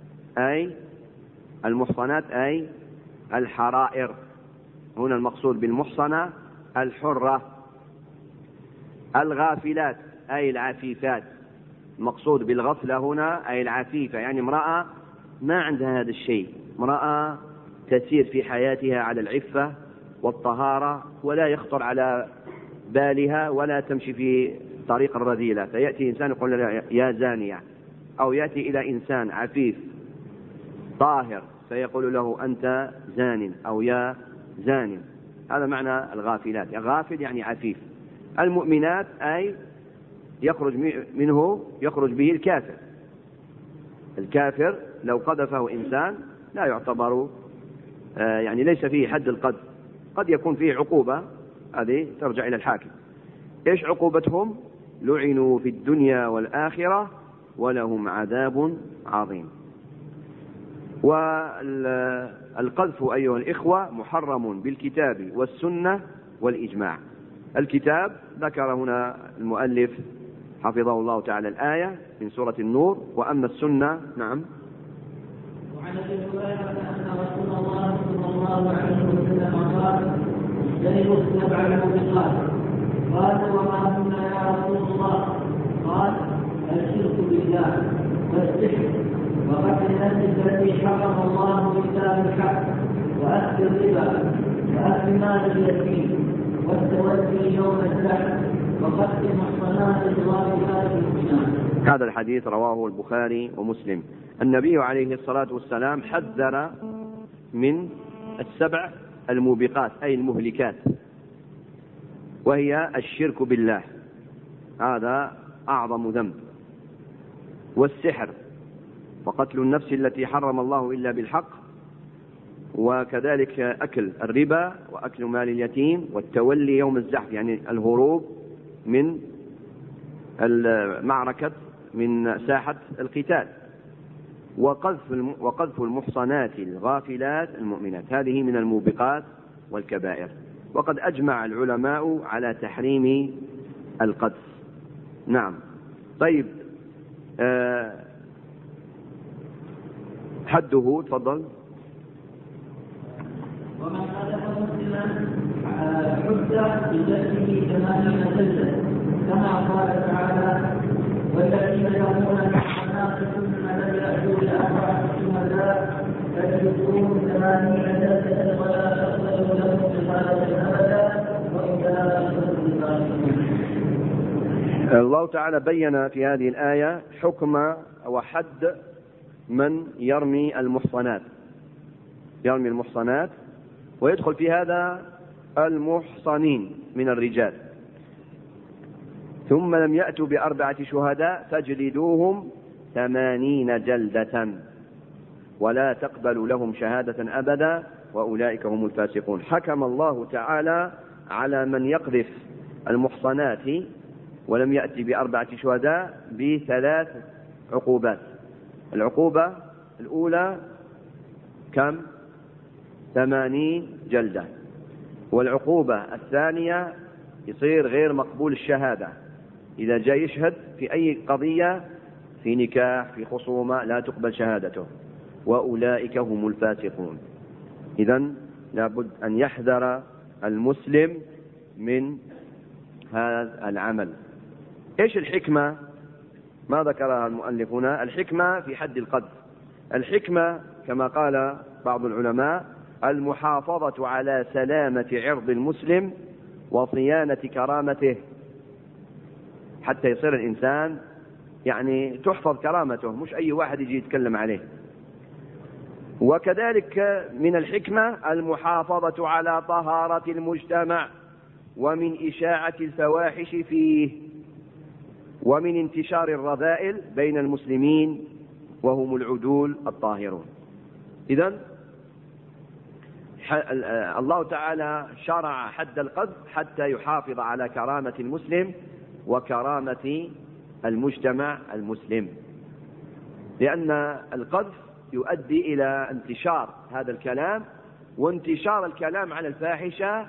أي الحرائر. هنا المقصود بالمحصنة الحرة. الغافلات أي العفيفات. المقصود بالغفلة هنا أي العفيفة، يعني امرأة ما عندها هذا الشيء، امرأة تسير في حياتها على العفة والطهارة ولا يخطر على بالها ولا تمشي في طريق الرذيلة، فيأتي إنسان يقول يا زانية، أو يأتي إلى إنسان عفيف طاهر فيقول له أنت زان أو يا زان. هذا معنى الغافلات. غافل يعني عفيف. المؤمنات أي يخرج به الكافر. الكافر لو قذفه إنسان لا يعتبر، يعني ليس فيه حد القذف، قد يكون فيه عقوبة، هذه ترجع إلى الحاكم. إيش عقوبتهم؟ لعنوا في الدنيا والآخرة ولهم عذاب عظيم. والقذف أيها الإخوة محرم بالكتاب والسنة والإجماع. الكتاب ذكر هنا المؤلف حفظه الله تعالى الآية من سورة النور، وأما السنة نعم. وعن ابي هريره ان رسول الله صلى الله عليه وسلم قال اجتنبوا السبع الموبقات. قال وما هن يا رسول الله؟ قال الشرك بالله والسحر وقتل النفس التي حرم الله الا بالحق واكل الربا واكل مال اليتيم والتولي يوم الزحف وقتل المحصنات الغافلات المؤمنات. هذا الحديث رواه البخاري ومسلم. النبي عليه الصلاة والسلام حذر من السبع الموبقات أي المهلكات، وهي الشرك بالله، هذا أعظم ذنب، والسحر وقتل النفس التي حرم الله إلا بالحق، وكذلك أكل الربا وأكل مال اليتيم والتولي يوم الزحف، يعني الهروب من المعركة من ساحة القتال، وقذف المحصنات الغافلات المؤمنات، هذه من الموبقات والكبائر، وقد أجمع العلماء على تحريم القذف. نعم. طيب، حده تفضل. ومن قذف مسلما حد بجلده 80 جلدة، كما قال تعالى: والذين يرمون المحصنات ثم لم يأتوا بأربعة شهداء فاجلدوهم 80 جلدة ولا تقبلوا لهم شهادة أبدا وأولئك هم الفاسقون. الله تعالى بين في هذه الآية حكم وحد من يرمي المحصنات، ويدخل في هذا المحصنين من الرجال. ثم لم يأتوا ب4 شهداء فاجلدوهم 80 جلدة ولا تقبلوا لهم شهادة أبدا وأولئك هم الفاسقون. حكم الله تعالى على من يقذف المحصنات ولم يأتي ب4 شهداء ب3 عقوبات. العقوبة الأولى كم؟ 80 جلدة. والعقوبة الثانية يصير غير مقبول الشهادة، إذا جاء يشهد في أي قضية، في نكاح، في خصومة، لا تقبل شهادته، وأولئك هم الفاسقون. إذن لابد أن يحذر المسلم من هذا العمل. إيش الحكمة؟ ما ذكرها المؤلف هنا. الحكمة في حد القذف، الحكمة كما قال بعض العلماء المحافظة على سلامة عرض المسلم وصيانة كرامته، حتى يصير الإنسان يعني تحفظ كرامته، مش أي واحد يجي يتكلم عليه. وكذلك من الحكمة المحافظة على طهارة المجتمع ومن إشاعة الفواحش فيه ومن انتشار الرذائل بين المسلمين وهم العدول الطاهرون. إذن الله تعالى شرع حد القذف حتى يحافظ على كرامة المسلم وكرامة المجتمع المسلم، لأن القذف يؤدي إلى انتشار هذا الكلام، وانتشار الكلام على الفاحشة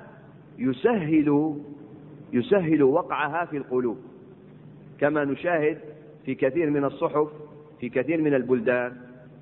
يسهل وقعها في القلوب، كما نشاهد في كثير من الصحف في كثير من البلدان.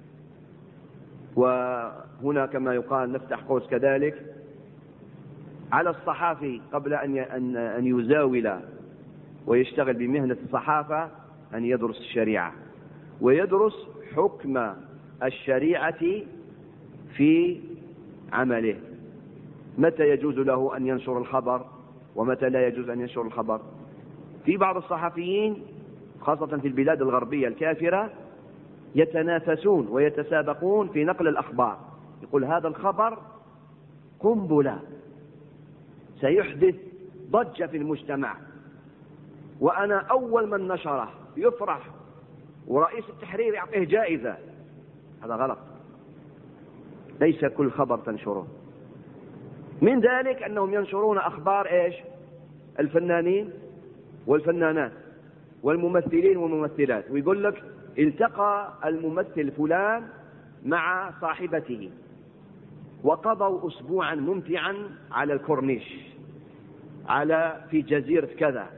وهنا كما يقال نفتح قوس كذلك على الصحافي قبل أن يزاول ويشتغل بمهنة الصحافة أن يدرس الشريعة ويدرس حكم الشريعة في عمله، متى يجوز له أن ينشر الخبر ومتى لا يجوز أن ينشر الخبر. في بعض الصحفيين خاصة في البلاد الغربية الكافرة يتنافسون ويتسابقون في نقل الأخبار، يقول هذا الخبر قنبلة سيحدث ضجة في المجتمع وأنا أول من نشره، يفرح ورئيس التحرير يعطيه جائزة. هذا غلط، ليس كل خبر تنشره. من ذلك أنهم ينشرون أخبار إيش؟ الفنانين والفنانات والممثلين والممثلات، ويقول لك التقى الممثل فلان مع صاحبته وقضوا أسبوعا ممتعا على الكورنيش في جزيرة كذا.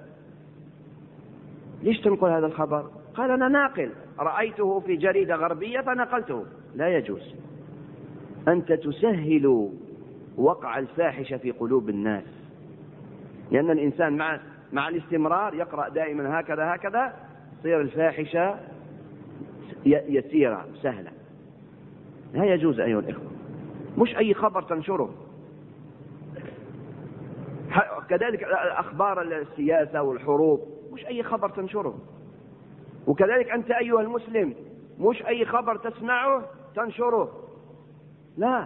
ليش تنقل هذا الخبر؟ قال أنا ناقل، رأيته في جريدة غربية فنقلته. لا يجوز. أنت تسهل وقع الفاحشة في قلوب الناس، لأن الإنسان مع الاستمرار يقرأ دائما هكذا تصير الفاحشة يسيرة سهلة. لا يجوز أيها الإخوة، مش أي خبر تنشره. كذلك أخبار السياسة والحروب مش أي خبر تنشره. وكذلك أنت أيها المسلم مش أي خبر تسمعه تنشره، لا،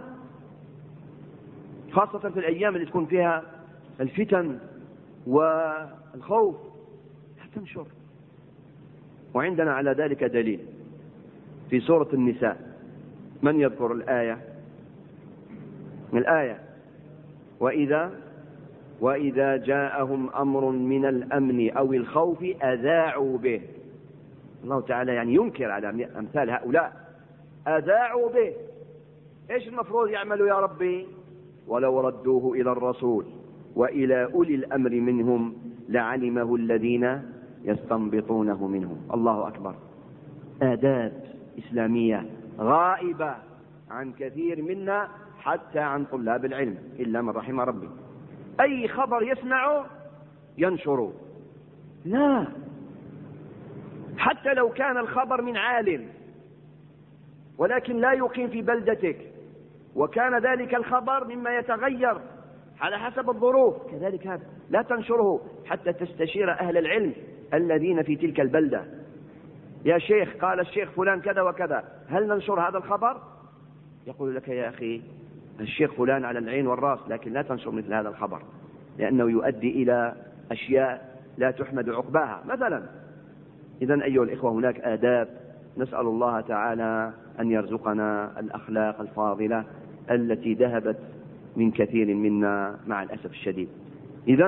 خاصة في الأيام اللي تكون فيها الفتن والخوف لا تنشر. وعندنا على ذلك دليل في سورة النساء. من يذكر الآية؟ وإذا وإذا جاءهم أمر من الأمن أو الخوف أذاعوا به. الله تعالى يعني ينكر على أمثال هؤلاء، أذاعوا به. إيش المفروض يعملوا يا ربي؟ ولو ردوه إلى الرسول وإلى أولي الأمر منهم لعلمه الذين يستنبطونه منهم. الله أكبر. آداب إسلامية غائبة عن كثير منا، حتى عن طلاب العلم إلا من رحم ربي. أي خبر يسمعه ينشره، لا، حتى لو كان الخبر من عالم ولكن لا يقيم في بلدتك، وكان ذلك الخبر مما يتغير على حسب الظروف، كذلك هذا لا تنشره حتى تستشير أهل العلم الذين في تلك البلدة. يا شيخ قال الشيخ فلان كذا وكذا، هل ننشر هذا الخبر؟ يقول لك يا أخي الشيخ فلان على العين والرأس، لكن لا تنشر مثل هذا الخبر، لأنه يؤدي إلى أشياء لا تحمد عقباها مثلا. إذن أيها الإخوة هناك آداب، نسأل الله تعالى أن يرزقنا الأخلاق الفاضلة التي ذهبت من كثير منا مع الأسف الشديد. إذن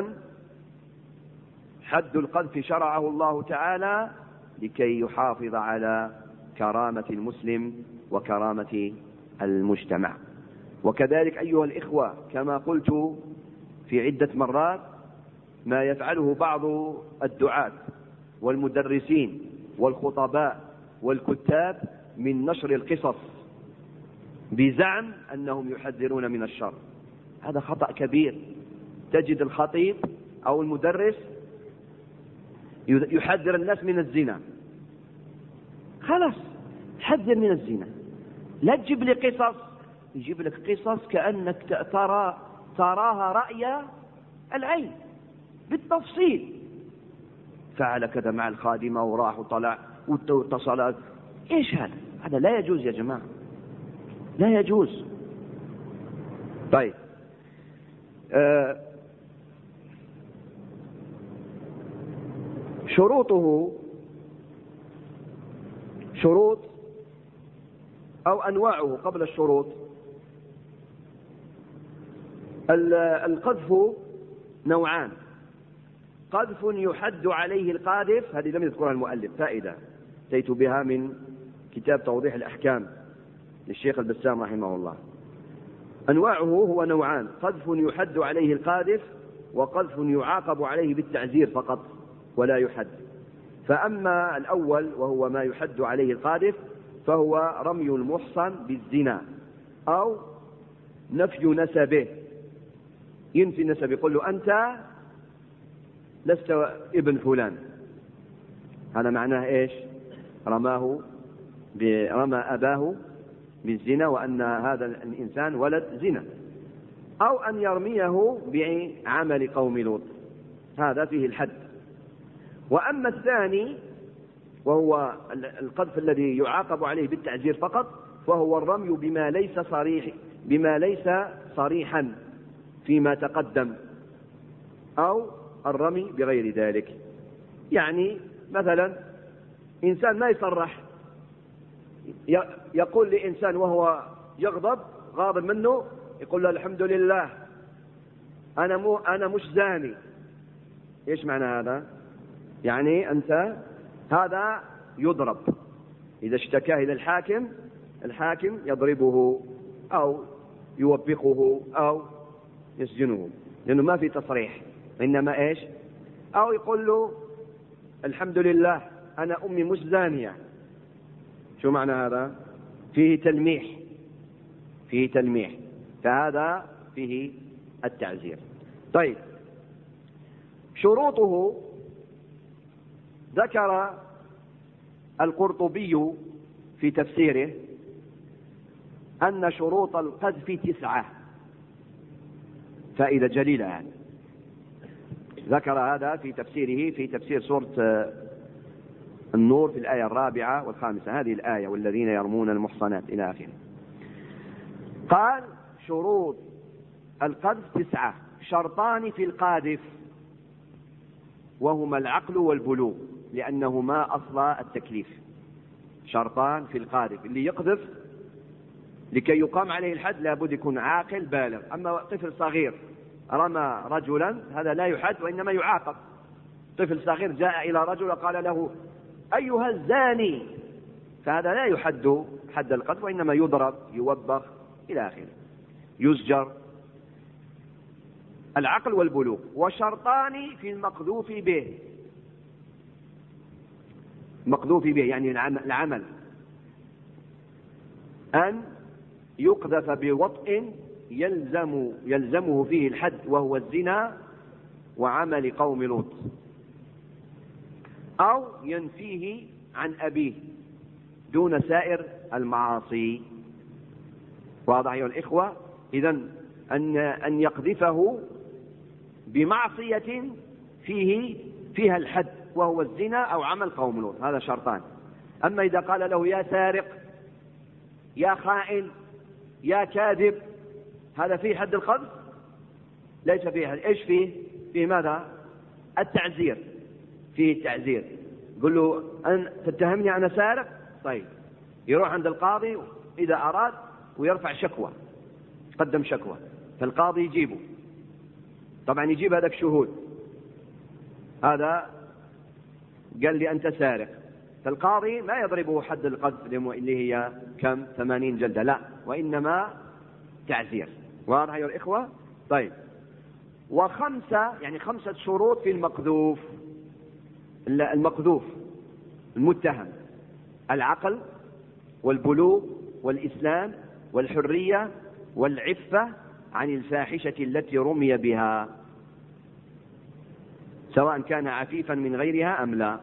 حد القذف شرعه الله تعالى لكي يحافظ على كرامة المسلم وكرامة المجتمع. وكذلك أيها الإخوة كما قلت في عدة مرات، ما يفعله بعض الدعاة والمدرسين والخطباء والكتاب من نشر القصص بزعم أنهم يحذرون من الشر، هذا خطأ كبير. تجد الخطيب أو المدرس يحذر الناس من الزنا، خلاص حذر من الزنا، لا تجيب لي قصص، يجيب لك قصص كأنك تراها رأي العين بالتفصيل، فعل كذا مع الخادمة وراح وطلع واتصل. ايش هذا لا يجوز يا جماعة، لا يجوز. طيب شروط أو أنواعه. قبل الشروط، القذف نوعان: قذف يحد عليه القاذف، هذه لم يذكرها المؤلف، فائدة أتيت بها من كتاب توضيح الأحكام للشيخ البسام رحمه الله. أنواعه هو نوعان: قذف يحد عليه القاذف، وقذف يعاقب عليه بالتعزير فقط ولا يحد. فأما الأول وهو ما يحد عليه القاذف فهو رمي المحصن بالزنا أو نفي نسبه، ينفي نسبه، يقول له أنت لست ابن فلان، هذا معناه إيش؟ رمى أباه بالزنا وأن هذا الإنسان ولد زنا. أو أن يرميه بعمل قوم لوط، هذا فيه الحد. وأما الثاني وهو القذف الذي يعاقب عليه بالتعزير فقط، فهو الرمي بما ليس صريحا فيما تقدم، أو الرمي بغير ذلك. يعني مثلا إنسان ما يصرح، يقول لإنسان وهو غاضب منه، يقول له الحمد لله أنا مش زاني. إيش معنى هذا؟ يعني أنت هذا يضرب، إذا اشتكى إلى الحاكم يضربه أو يوبخه أو يسجنه، لأنه ما في تصريح، إنما إيش؟ أو يقول له الحمد لله أنا أمي مش زانية. شو معنى هذا؟ فيه تلميح، فهذا فيه التعزير. طيب شروطه، ذكر القرطبي في تفسيره أن شروط القذف 9، فائدة جليلة يعني. ذكر هذا في تفسيره في تفسير سورة النور في الآية 4 و5، هذه الآية والذين يرمون المحصنات إلى آخره. قال شروط القذف 9، شرطان في القاذف وهما العقل والبلوغ، لأنهما أصل التكليف. شرطان في القاذف، اللي يقذف لكي يقام عليه الحد لابد يكون عاقل بالغ. أما طفل صغير رمى رجلا هذا لا يحد وإنما يعاقب. طفل صغير جاء إلى رجل وقال له أيها الزاني، فهذا لا يحد حد القذف وإنما يضرب يوبخ إلى آخره، يزجر. العقل والبلوغ. وشرطان في المقذوف به. مقذوف به يعني العمل، أن يقذف بوطء يلزمه فيه الحد وهو الزنا وعمل قوم لوط، أو ينفيه عن أبيه دون سائر المعاصي. واضح أيها الإخوة؟ إذن أن يقذفه بمعصية فيها الحد وهو الزنا أو عمل قوم لوط، هذا شرطان. أما إذا قال له يا سارق يا خائن يا كاذب، هذا فيه حد القذف؟ ليس فيه حد. إيش فيه؟ فيه ماذا؟ التعزير، فيه التعزير. قل له أن تتهمني أنا سارق، طيب يروح عند القاضي إذا أراد ويرفع شكوى، قدم شكوى، فالقاضي يجيبه، طبعا يجيب هذاك شهود، هذا قال لي أنت سارق، فالقاضي ما يضربه حد القذف اللي هي كم 80 جلدة، لا، وإنما تعزير. واضح أيها الإخوة؟ طيب. وخمسة يعني 5 شروط في المقذوف. المقذوف المتهم: العقل والبلوغ والإسلام والحرية والعفة عن الفاحشة التي رمي بها، سواء كان عفيفا من غيرها أم لا.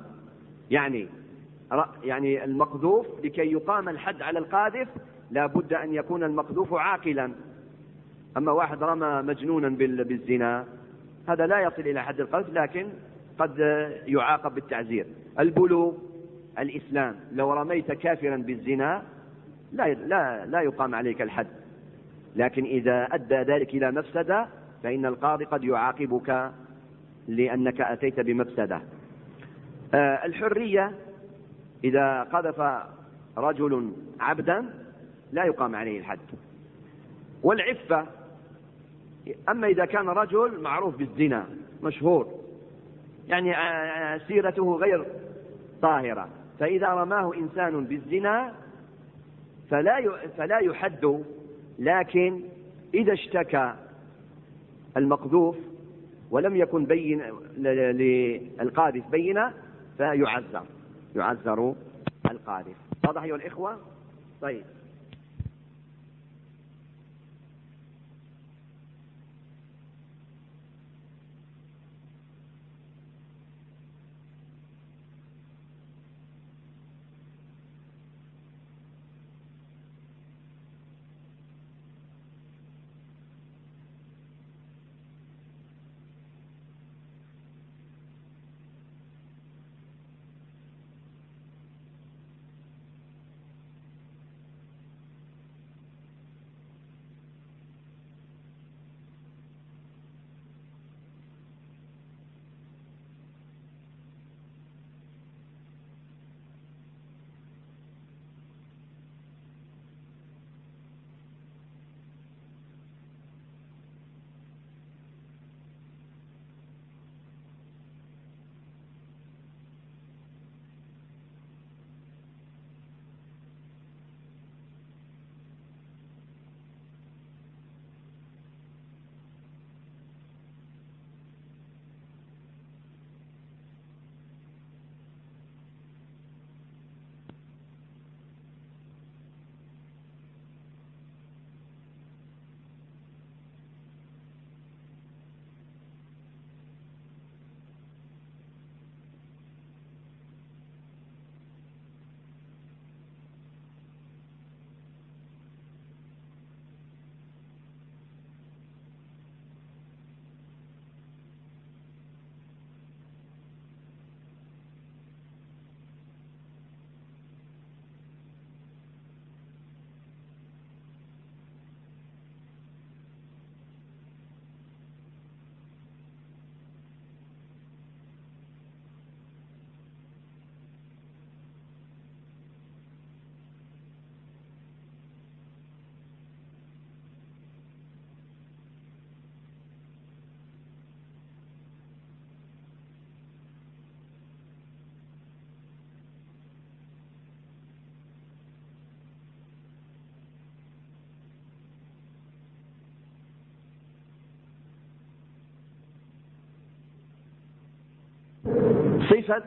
يعني المقذوف لكي يقام الحد على القاذف لا بد أن يكون المقذوف عاقلا. أما واحد رمى مجنونا بالزنا هذا لا يصل إلى حد القذف، لكن قد يعاقب بالتعزير. البلوغ، الإسلام، لو رميت كافرا بالزنا لا يقام عليك الحد، لكن إذا أدى ذلك إلى مفسدة فإن القاضي قد يعاقبك لأنك أتيت بمفسدة. الحرية، إذا قذف رجل عبدا لا يقام عليه الحد. والعفة، أما إذا كان رجل معروف بالزنا مشهور يعني سيرته غير طاهرة، فإذا رماه إنسان بالزنا فلا يحد، لكن إذا اشتكى المقذوف ولم يكن بين للقاذف بينة فيعزر القاذف. واضح أيها الإخوة؟ طيب. صفة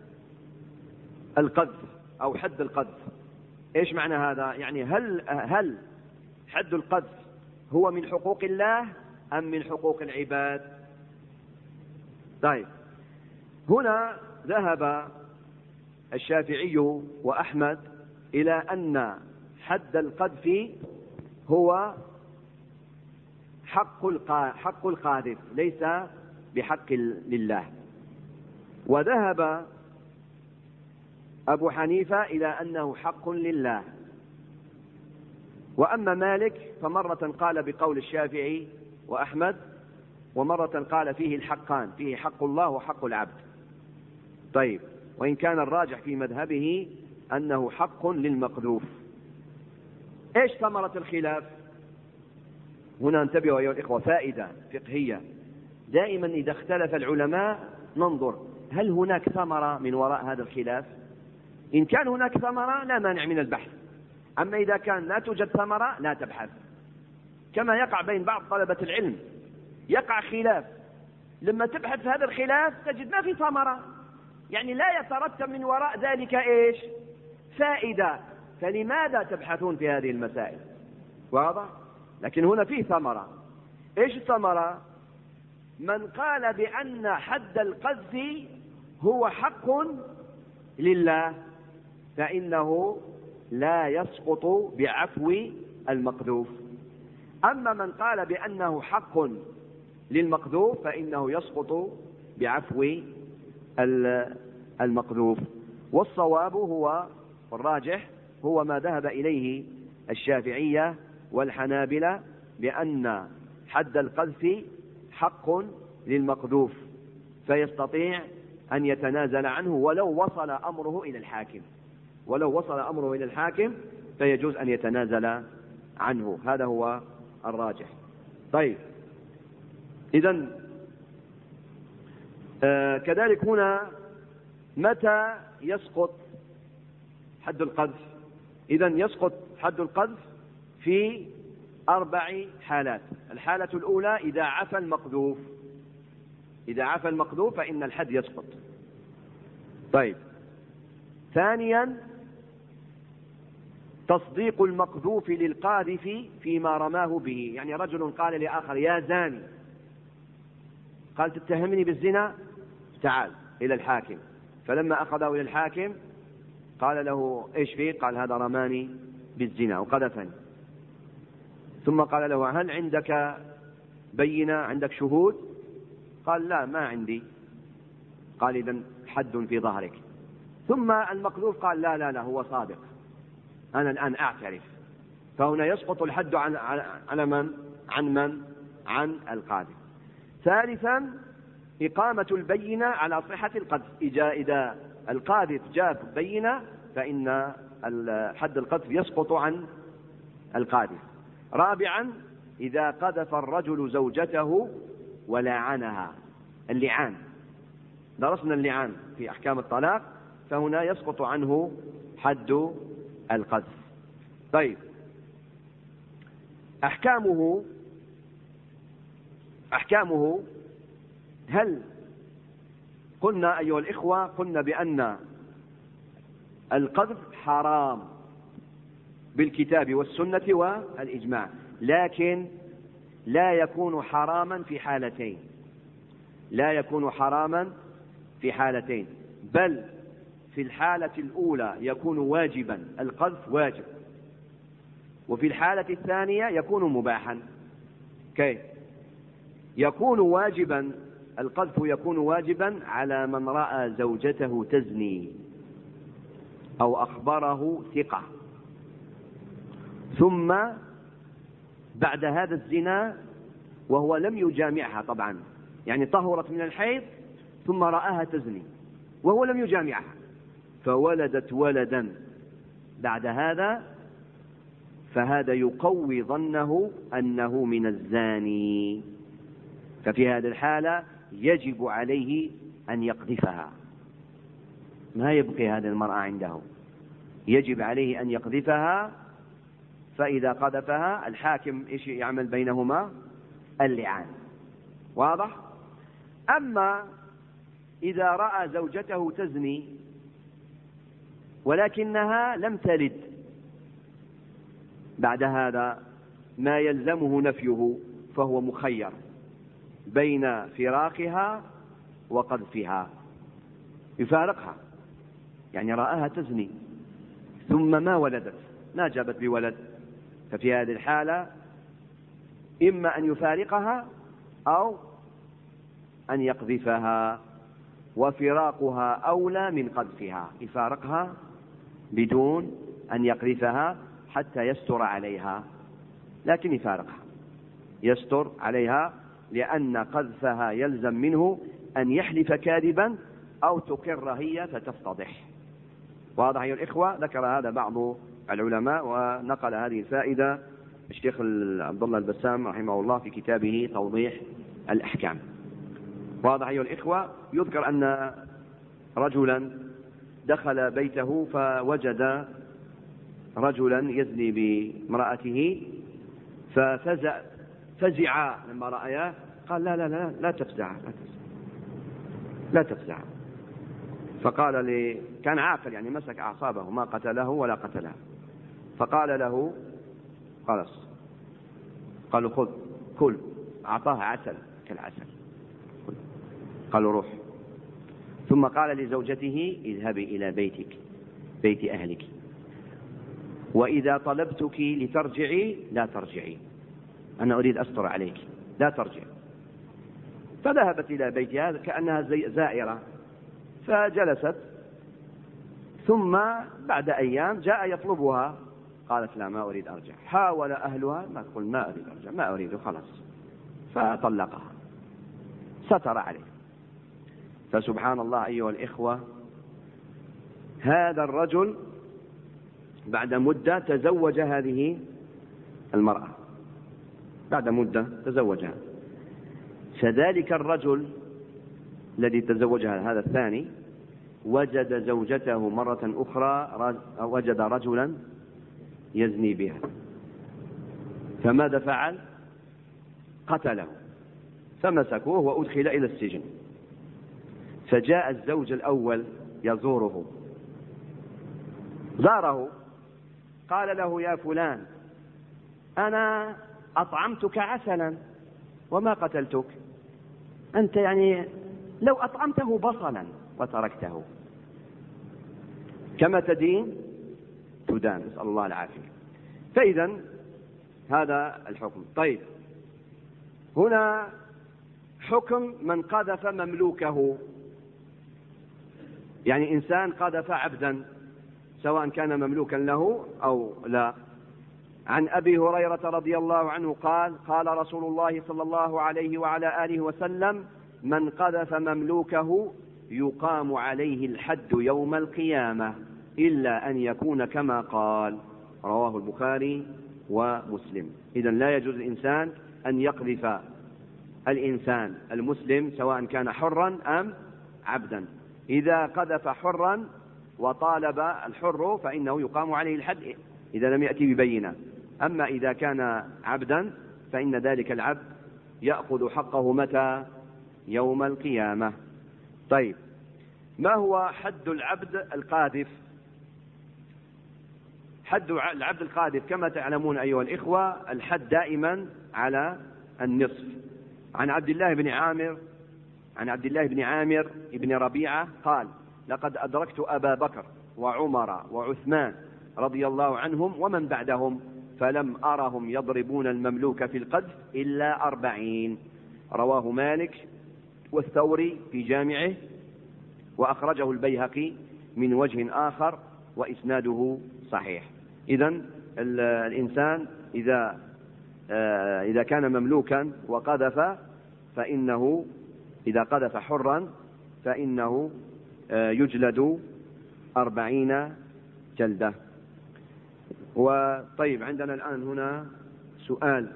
القذف أو حد القذف. إيش معنى هذا؟ يعني هل حد القذف هو من حقوق الله أم من حقوق العباد؟ طيب، هنا ذهب الشافعي وأحمد إلى أن حد القذف هو حق القاذف، ليس بحق لله. وذهب أبو حنيفة إلى أنه حق لله. وأما مالك فمرة قال بقول الشافعي وأحمد، ومرة قال فيه الحقان، فيه حق الله وحق العبد. طيب، وإن كان الراجح في مذهبه أنه حق للمقذوف. إيش ثمرة الخلاف؟ هنا انتبهوا أيها الإخوة، فائدة فقهية. دائما إذا اختلف العلماء ننظر هل هناك ثمرة من وراء هذا الخلاف. إن كان هناك ثمرة لا مانع من البحث، أما إذا كان لا توجد ثمرة لا تبحث. كما يقع بين بعض طلبة العلم، يقع خلاف، لما تبحث في هذا الخلاف تجد ما في ثمرة، يعني لا يترتب من وراء ذلك إيش؟ فائدة، فلماذا تبحثون في هذه المسائل؟ واضح؟ لكن هنا فيه ثمرة. إيش الثمرة؟ من قال بأن حد القذف هو حق لله فإنه لا يسقط بعفو المقذوف. أما من قال بأنه حق للمقذوف فإنه يسقط بعفو المقذوف. والصواب هو والراجح هو ما ذهب إليه الشافعية والحنابلة، بأن حد القذف حق للمقذوف، فيستطيع أن يتنازل عنه ولو وصل أمره إلى الحاكم، ولو وصل أمره إلى الحاكم فيجوز أن يتنازل عنه. هذا هو الراجح. طيب، إذن كذلك هنا متى يسقط حد القذف؟ إذن يسقط حد القذف في 4 حالات. الحالة الأولى إذا عفى المقذوف، إذا عفى المقذوف فإن الحد يسقط. طيب، ثانيا تصديق المقذوف للقاذف فيما رماه به. يعني رجل قال لآخر يا زاني، قال تتهمني بالزنا، تعال إلى الحاكم. فلما أخذه إلى الحاكم قال له إيش فيه؟ قال هذا رماني بالزنا وقذفني. ثم قال له هل عندك بينة، عندك شهود؟ قال لا ما عندي. قال إذن حد في ظهرك. ثم المقذوف قال لا لا لا هو صادق، أنا الآن أعترف. فهنا يسقط الحد على من؟ عن القاذف. ثالثا إقامة البينة على صحة القذف. إذا القاذف جاب بينة فإن حد القذف يسقط عن القاذف. رابعا إذا قذف الرجل زوجته ولعنها، اللعان، درسنا اللعان في أحكام الطلاق، فهنا يسقط عنه حد القذف. طيب، أحكامه هل قلنا أيها الإخوة، قلنا بأن القذف حرام بالكتاب والسنة والإجماع، لكن لا يكون حراما في حالتين، لا يكون حراما في حالتين، بل في الحالة الأولى يكون واجبا، القذف واجب، وفي الحالة الثانية يكون مباحا. كيف يكون واجبا؟ القذف يكون واجبا على من رأى زوجته تزني أو أخبره ثقة، ثم بعد هذا الزنا وهو لم يجامعها، طبعا يعني طهرت من الحيض ثم رآها تزني وهو لم يجامعها فولدت ولدا بعد هذا، فهذا يقوي ظنه أنه من الزاني، ففي هذه الحالة يجب عليه أن يقذفها، ما يبقي هذه المرأة عنده، يجب عليه أن يقذفها. فإذا قذفها الحاكم إيش يعمل بينهما؟ اللعان. واضح؟ أما إذا رأى زوجته تزني ولكنها لم تلد، بعد هذا ما يلزمه نفيه، فهو مخير بين فراقها وقذفها. يفارقها، يعني رآها تزني ثم ما ولدت، ما جابت بولد، ففي هذه الحالة إما أن يفارقها أو أن يقذفها، وفراقها أولى من قذفها. يفارقها بدون أن يقذفها حتى يستر عليها، لكن يفارقها يستر عليها، لأن قذفها يلزم منه أن يحلف كاذبا أو تقر هي فتفتضح. واضح أيها الإخوة؟ ذكر هذا بعض العلماء، ونقل هذه الفائدة الشيخ عبد الله البسام رحمه الله في كتابه توضيح الأحكام. واضح أيها الإخوة؟ يذكر أن رجلا دخل بيته فوجد رجلا يزني بامرأته، ففزع لما رأيه، قال لا لا لا لا تفزع لا تفزع. فقال كان عاقل يعني مسك أعصابه، ما قتله ولا قتله، فقال له خلاص، قالوا خذ كل، أعطاه عسل كالعسل، قالوا روح. ثم قال لزوجته اذهبي إلى بيتك، بيت أهلك، وإذا طلبتك لترجعي لا ترجعي، أنا أريد أستر عليك، لا ترجع. فذهبت إلى بيتها كأنها زائرة، فجلست، ثم بعد أيام جاء يطلبها، قالت لا ما أريد أرجع. حاول أهلها، ما تقول ما أريد أرجع، ما أريد خلاص، فطلقها، ستر عليه. فسبحان الله أيها الإخوة، هذا الرجل بعد مدة تزوج هذه المرأة، بعد مدة تزوجها. فذلك الرجل الذي تزوجها هذا الثاني وجد زوجته مرة أخرى، وجد رجلا يزني بها، فماذا فعل؟ قتله، فمسكوه وأدخل إلى السجن. فجاء الزوج الأول يزوره، زاره، قال له يا فلان أنا أطعمتك عسلا وما قتلتك، أنت يعني لو أطعمته بصلا وتركته، كما تدين تدان، نسأل الله العافية. فإذا هذا الحكم. طيب، هنا حكم من قذف مملوكه، يعني إنسان قذف عبدا سواء كان مملوكا له أو لا. عن أبي هريرة رضي الله عنه قال قال رسول الله صلى الله عليه وعلى آله وسلم من قذف مملوكه يقام عليه الحد يوم القيامة إلا أن يكون كما قال. رواه البخاري ومسلم. إذن لا يجوز الإنسان أن يقذف الإنسان المسلم سواء كان حرا أم عبدا. إذا قذف حرا وطالب الحر فإنه يقام عليه الحد إذا لم يأتي ببينة. أما إذا كان عبدا فإن ذلك العبد يأخذ حقه متى؟ يوم القيامة. طيب، ما هو حد العبد القاذف؟ حد العبد القاذف كما تعلمون أيها الإخوة الحد دائما على النصف. عن عبد الله بن عامر بن ربيعة قال لقد أدركت أبا بكر وعمر وعثمان رضي الله عنهم ومن بعدهم فلم أرهم يضربون المملوك في القذف إلا 40. رواه مالك والثوري في جامعه، وأخرجه البيهقي من وجه آخر وإسناده صحيح. إذن الإنسان إذا كان مملوكا وقذف فإنه إذا قذف حرا فإنه يجلد 40 جلدة. وطيب، عندنا الآن هنا سؤال.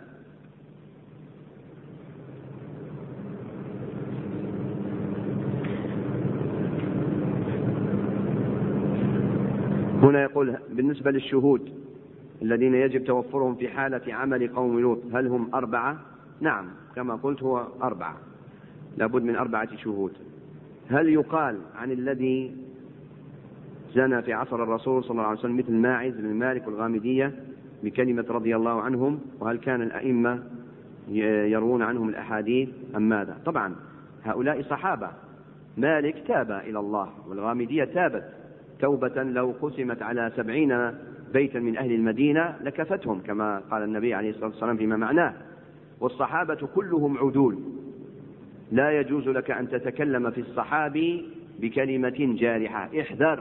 هنا يقول بالنسبة للشهود الذين يجب توفرهم في حالة عمل قوم لوط هل هم 4؟ نعم، كما قلت هو 4، لابد من 4 شهود. هل يقال عن الذي زنى في عصر الرسول صلى الله عليه وسلم مثل ماعز بن مالك والغامدية بكلمة رضي الله عنهم؟ وهل كان الأئمة يروون عنهم الأحاديث أم ماذا؟ طبعا هؤلاء صحابة. مالك تاب إلى الله، والغامدية تابت توبة لو قسمت على 70 بيتا من أهل المدينة لكفتهم، كما قال النبي عليه الصلاة والسلام فيما معناه. والصحابة كلهم عدول، لا يجوز لك أن تتكلم في الصحابي بكلمة جارحة.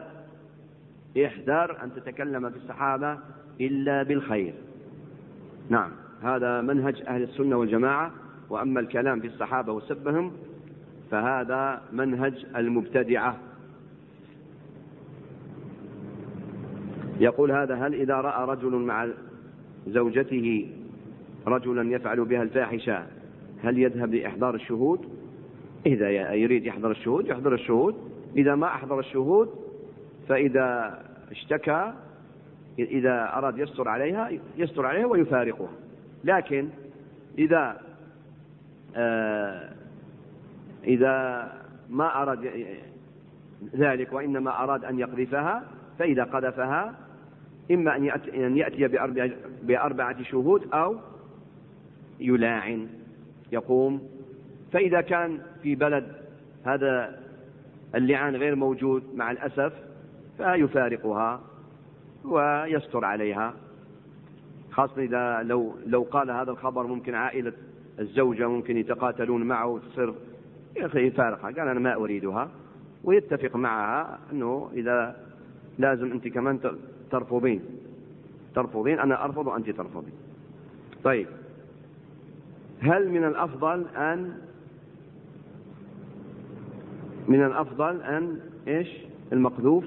احذر أن تتكلم في الصحابة إلا بالخير. نعم، هذا منهج أهل السنة والجماعة. وأما الكلام في الصحابة وسبهم فهذا منهج المبتدعة. يقول هذا: هل إذا رأى رجل مع زوجته رجلا يفعل بها الفاحشة هل يذهب لإحضار الشهود؟ إذا يريد يحضر الشهود يحضر الشهود، إذا ما أحضر الشهود فإذا اشتكى، إذا أراد يستر عليها ويفارقها. لكن إذا ما أراد ذلك وإنما أراد أن يقذفها، فإذا قذفها إما أن يأتي ب4 شهود أو يلاعن يقوم. فإذا كان في بلد هذا اللعان غير موجود مع الأسف فيفارقها ويستر عليها، خاصة إذا لو قال هذا الخبر ممكن عائلة الزوجة ممكن يتقاتلون معه وتصير يفارقها، قال أنا ما أريدها، ويتفق معها أنه إذا لازم أنت كمان ترفضين، أنا أرفض وأنت ترفضين. طيب، هل من الأفضل أن إيش المقذوف؟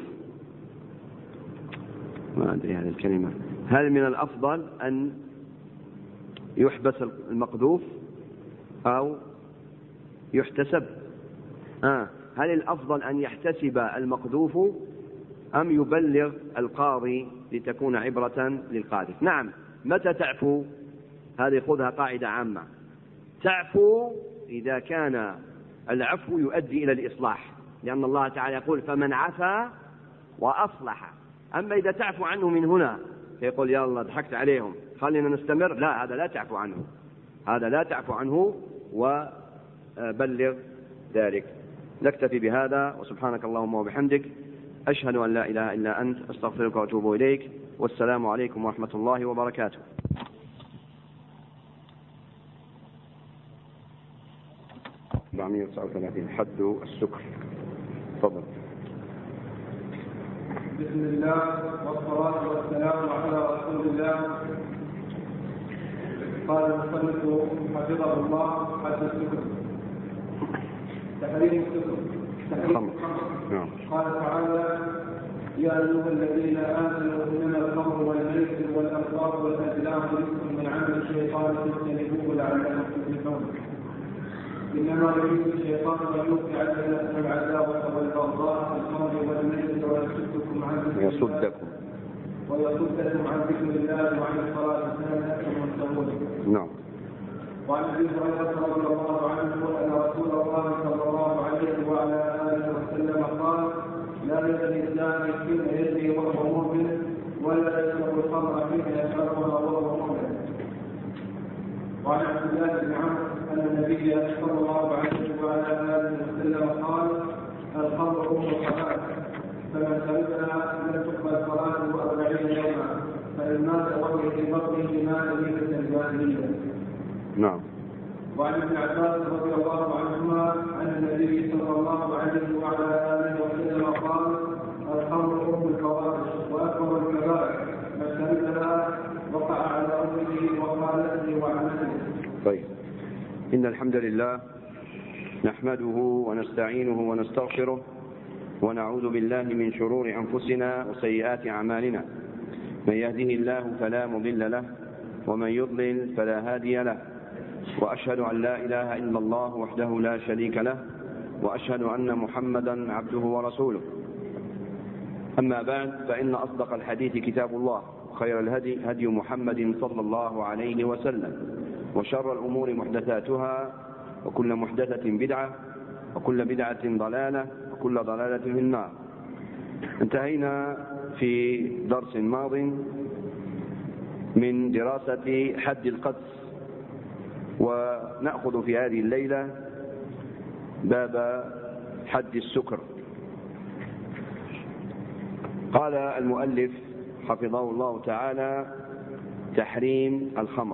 ما أدري هذه الكلمة. هل من الأفضل أن يحبس المقذوف أو يحتسب؟ هل الأفضل أن يحتسب المقذوف أم يبلغ القاضي لتكون عبرة للقاذف؟ نعم. متى تعفو؟ هذه خذها قاعدة عامة. تعفو إذا كان العفو يؤدي إلى الإصلاح، لأن الله تعالى يقول فمن عفا وأصلح. أما إذا تعفو عنه من هنا فيقول يا الله ضحكت عليهم خلينا نستمر، لا، هذا لا تعفو عنه، وبلغ ذلك. نكتفي بهذا، وسبحانك اللهم وبحمدك، أشهد أن لا إله إلا أنت، أستغفرك وأتوب إليك، والسلام عليكم ورحمة الله وبركاته. 439 حد السكر. تفضل. بسم الله والصلاة والسلام على رسول الله. قال المصنف حفظه الله: حد السكر، تحريم السكر، قال تعالى: يا أيها الذين آمنوا إنما الخمر والميسر والأنصاب والأزلام رزق من عمل الشيطان فاجتنبوه لعلكم تفلحون. إنما يريد الشيطان أن يوقع بينكم العداوة والبغضاء في الخمر والميسر ويصدكم عن ذكر الله وعن الصلاة فهل أنتم منتهون؟ نعم. وعن ابي هريره رضي الله عنه ان رسول الله صلى الله عليه وعلى اله وسلم قال: لا يزني الزاني حين يزني وهو مؤمن، ولا يشرب الخمر حين يشربها وهو مؤمن. وعن عبد الله بن عمرو ان النبي صلى الله عليه وعلى اله وسلم قال: الخمر ام الخبائث، فمن شربها لم تقبل صلاته 40 يوما، فان مات وهي في بطنه مات ميتة الجاهلية. نعم. وعن ابن عباس رضي الله عنهما عن النبي صلى الله عليه وعلى اله وسلم قال: الخمر ام الفواحش واكبر الكبائر، من شربها وقع على امه وخالته وعمته. طيب، ان الحمد لله نحمده ونستعينه ونستغفره، ونعوذ بالله من شرور انفسنا وسيئات اعمالنا. من يهده الله فلا مضل له، ومن يضلل فلا هادي له. وأشهد أن لا إله إلا الله وحده لا شريك له، وأشهد أن محمدا عبده ورسوله. أما بعد، فإن أصدق الحديث كتاب الله، وخير الهدي هدي محمد صلى الله عليه وسلم، وشر الأمور محدثاتها، وكل محدثة بدعة، وكل بدعة ضلالة وكل ضلالة في النار. انتهينا في درس ماض من دراسة حد القذف، ونأخذ في هذه الليلة باب حد السكر. قال المؤلف حفظه الله تعالى: تحريم الخمر.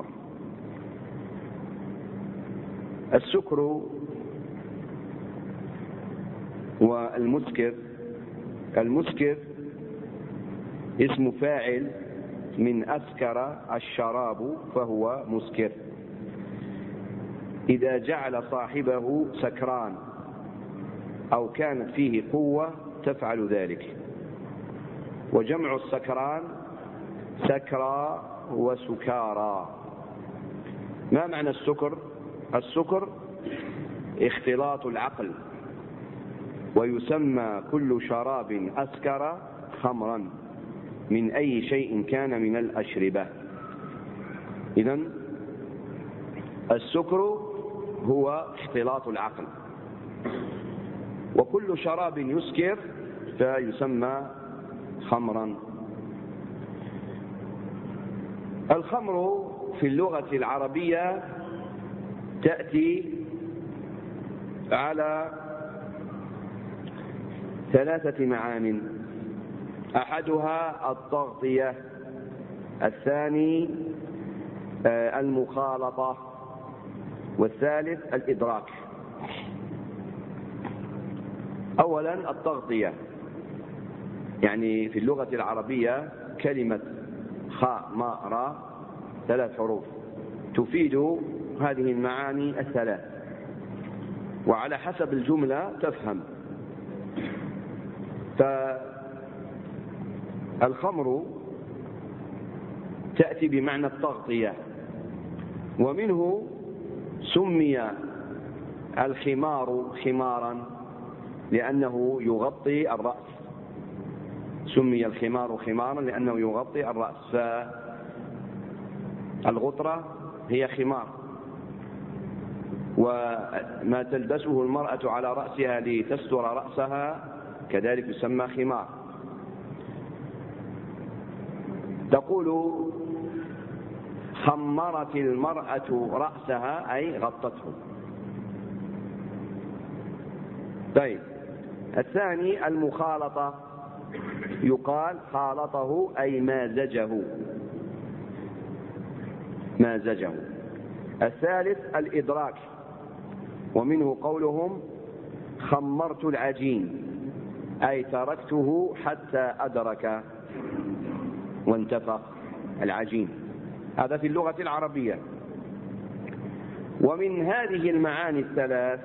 السكر والمسكر، المسكر اسم فاعل من أسكر الشراب فهو مسكر، إذا جعل صاحبه سكران أو كانت فيه قوة تفعل ذلك. وجمع السكران سكرى وسكارى. ما معنى السكر؟ السكر اختلاط العقل، ويسمى كل شراب أسكر خمرا من أي شيء كان من الأشربة. إذن السكر هو اختلاط العقل، وكل شراب يسكر فيسمى خمرا. الخمر في اللغة العربية تأتي على 3 معان: أحدها التغطية، الثاني المخالطة، والثالث الإدراك. أولا التغطية، يعني في اللغة العربية كلمة خاء ماء راء 3 حروف تفيد هذه المعاني ال3، وعلى حسب الجملة تفهم. فالخمر تأتي بمعنى التغطية، ومنه سمي الخمار خمارا لأنه يغطي الرأس، سمي الخمار خمارا لأنه يغطي الرأس، فالغطرة هي خمار، وما تلبسه المرأة على رأسها لتستر رأسها كذلك يسمى خمار. تقول خمرت المرأة رأسها أي غطته. طيب، الثاني المخالطة، يقال خالطه أي مازجه. الثالث الإدراك، ومنه قولهم خمرت العجين أي تركته حتى أدرك وانتفخ العجين. هذا في اللغة العربية. ومن هذه المعاني ال3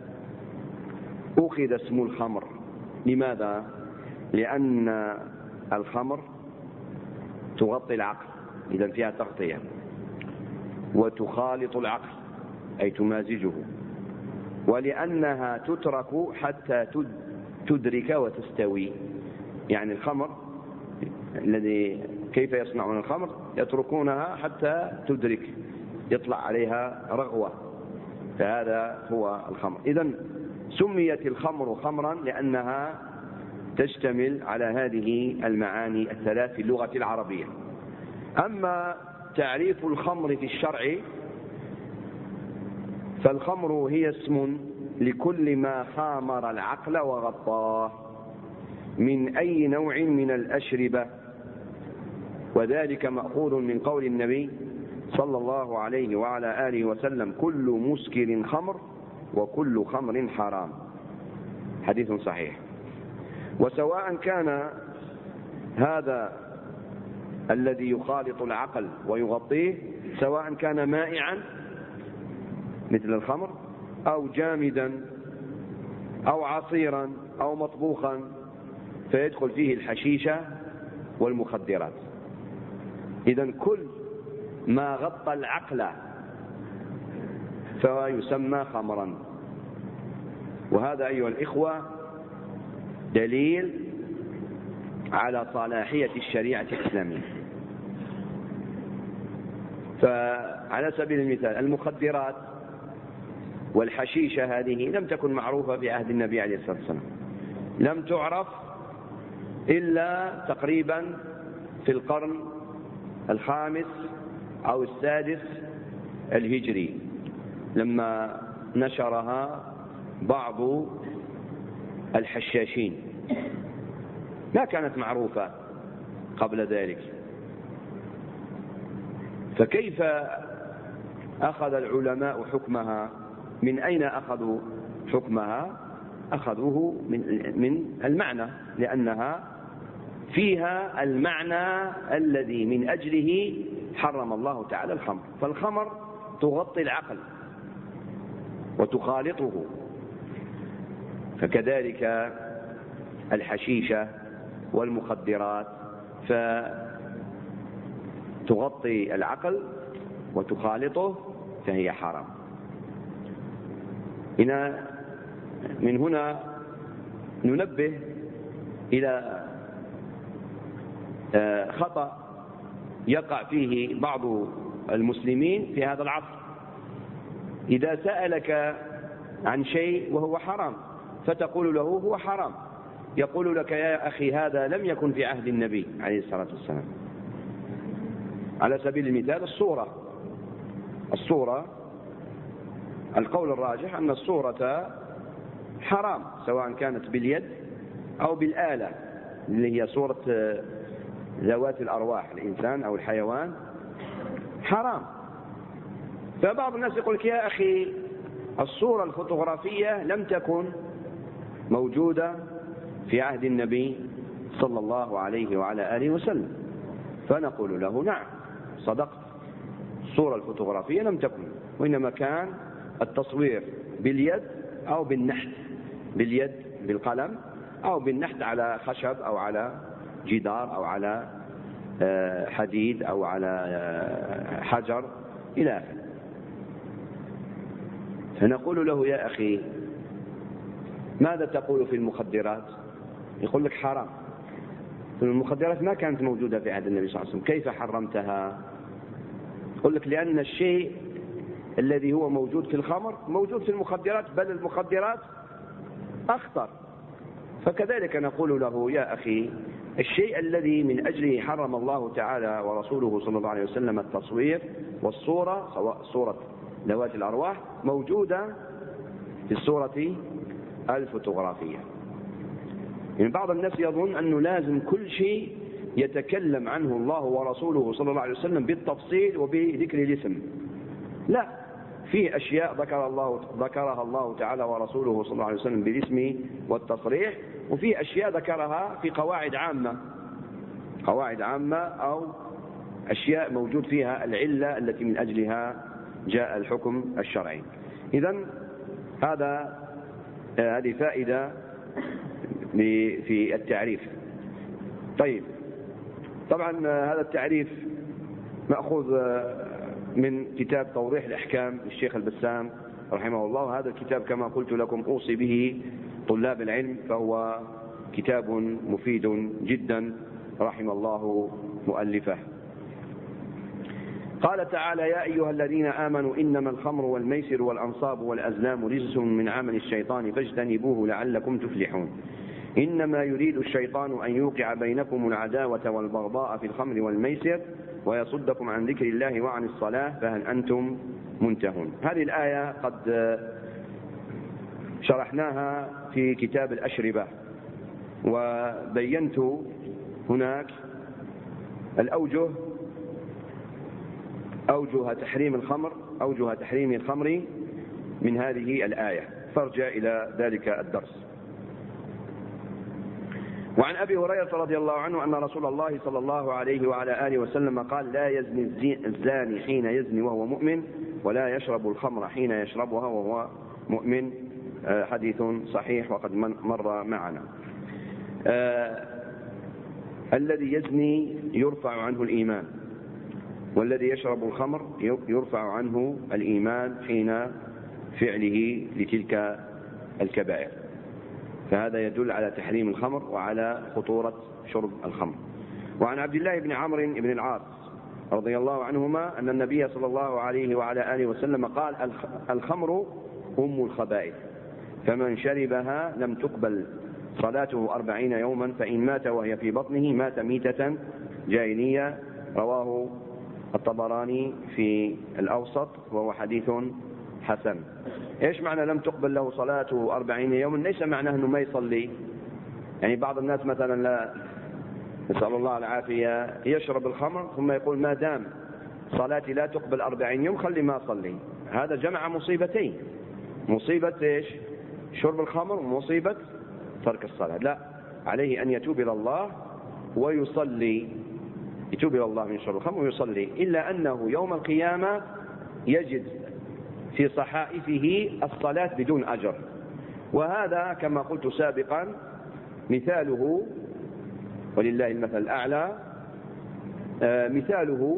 أخذ اسم الخمر. لماذا؟ لأن الخمر تغطي العقل، إذن فيها تغطية، وتخالط العقل أي تمازجه، ولأنها تترك حتى تدرك وتستوي. يعني الخمر الذي كيف يصنعون الخمر؟ يتركونها حتى تدرك، يطلع عليها رغوة، فهذا هو الخمر. إذن سميت الخمر خمرا لأنها تشتمل على هذه المعاني ال3 في اللغة العربية. أما تعريف الخمر في الشرع، فالخمر هي اسم لكل ما خامر العقل وغطاه من أي نوع من الأشربة، وذلك مأخوذ من قول النبي صلى الله عليه وعلى آله وسلم: كل مسكر خمر وكل خمر حرام. حديث صحيح. وسواء كان هذا الذي يخالط العقل ويغطيه سواء كان مائعا مثل الخمر أو جامدا أو عصيرا أو مطبوخا، فيدخل فيه الحشيشة والمخدرات. إذن كل ما غطى العقل فهو يسمى خمرا. وهذا أيها الإخوة دليل على صلاحية الشريعة الإسلامية. فعلى سبيل المثال المخدرات والحشيشة هذه لم تكن معروفة في عهد النبي عليه الصلاة والسلام، لم تعرف إلا تقريبا في القرن الخامس أو السادس الهجري، لما نشرها بعض الحشاشين، ما كانت معروفة قبل ذلك. فكيف أخذ العلماء حكمها؟ من أين أخذوا حكمها؟ أخذوه من المعنى، لأنها فيها المعنى الذي من أجله حرم الله تعالى الخمر. فالخمر تغطي العقل وتخالطه، فكذلك الحشيشة والمخدرات فتغطي العقل وتخالطه فهي حرام. من هنا ننبه إلى خطأ يقع فيه بعض المسلمين في هذا العصر. إذا سألك عن شيء وهو حرام فتقول له هو حرام، يقول لك يا أخي هذا لم يكن في عهد النبي عليه الصلاة والسلام. على سبيل المثال الصورة القول الراجح أن الصورة حرام، سواء كانت باليد أو بالآلة اللي هي صورة ذوات الأرواح، الإنسان أو الحيوان، حرام. فبعض الناس يقول لك يا أخي الصورة الفوتوغرافية لم تكن موجودة في عهد النبي صلى الله عليه وعلى آله وسلم. فنقول له نعم صدقت، الصورة الفوتوغرافية لم تكن، وإنما كان التصوير باليد أو بالنحت، باليد بالقلم أو بالنحت على خشب أو على جدار أو على حديد أو على حجر إلى آخره. فنقول له يا أخي ماذا تقول في المخدرات؟ يقول لك حرام. المخدرات ما كانت موجودة في عهد النبي صلى الله عليه وسلم، كيف حرمتها؟ يقول لك لأن الشيء الذي هو موجود في الخمر موجود في المخدرات، بل المخدرات أخطر. فكذلك نقول له يا أخي الشيء الذي من أجله حرم الله تعالى ورسوله صلى الله عليه وسلم التصوير والصورة، سواء صورة ذوات الأرواح، موجودة في الصورة الفوتوغرافية. يعني بعض الناس يظن أنه لازم كل شيء يتكلم عنه الله ورسوله صلى الله عليه وسلم بالتفصيل وبذكر الاسم. لا، في أشياء ذكرها الله تعالى ورسوله صلى الله عليه وسلم بالاسم والتصريح، وفي أشياء ذكرها في قواعد عامة أو أشياء موجود فيها العلة التي من أجلها جاء الحكم الشرعي. إذن هذه فائدة في التعريف. طيب، طبعا هذا التعريف مأخوذ من كتاب توضيح الأحكام للشيخ البسام رحمه الله. هذا الكتاب كما قلت لكم أوصي به طلاب العلم، فهو كتاب مفيد جدا رحم الله مؤلفه. قال تعالى يا أيها الذين آمنوا إنما الخمر والميسر والأنصاب والأزلام رجس من عمل الشيطان فاجتنبوه لعلكم تفلحون. إنما يريد الشيطان أن يوقع بينكم العداوة والبغضاء في الخمر والميسر ويصدكم عن ذكر الله وعن الصلاة فهل أنتم منتهون. هذه الآية قد شرحناها في كتاب الأشربة، وبينت هناك أوجه تحريم الخمر من هذه الآية، فارجع إلى ذلك الدرس. وعن أبي هريرة رضي الله عنه أن رسول الله صلى الله عليه وعلى آله وسلم قال لا يزني الزاني حين يزني وهو مؤمن، ولا يشرب الخمر حين يشربها وهو مؤمن. حديث صحيح وقد مر معنا. الذي يزني يرفع عنه الإيمان، والذي يشرب الخمر يرفع عنه الإيمان حين فعله لتلك الكبائر. فهذا يدل على تحريم الخمر وعلى خطورة شرب الخمر. وعن عبد الله بن عمرو بن العاص رضي الله عنهما أن النبي صلى الله عليه وعلى آله وسلم قال الخمر أم الخبائث، فمن شربها لم تقبل صلاته 40 يوما، فإن مات وهي في بطنه مات ميتة جاهلية. رواه الطبراني في الأوسط وهو حديث حسن. إيش معنى لم تقبل له صلاته 40 يوما؟ ليس معناه أنه ما يصلي. يعني بعض الناس مثلا لا، نسأل الله العافية، يشرب الخمر ثم يقول ما دام صلاتي لا تقبل 40 يوم خلي ما أصلي. هذا جمع مصيبتين، مصيبة إيش؟ شرب الخمر ومصيبة ترك الصلاة. لا، عليه أن يتوب إلى الله ويصلي، يتوب إلى الله من شرب الخمر ويصلي، إلا أنه يوم القيامة يجد في صحائفه الصلاة بدون أجر. وهذا كما قلت سابقا مثاله، ولله المثل الأعلى، مثاله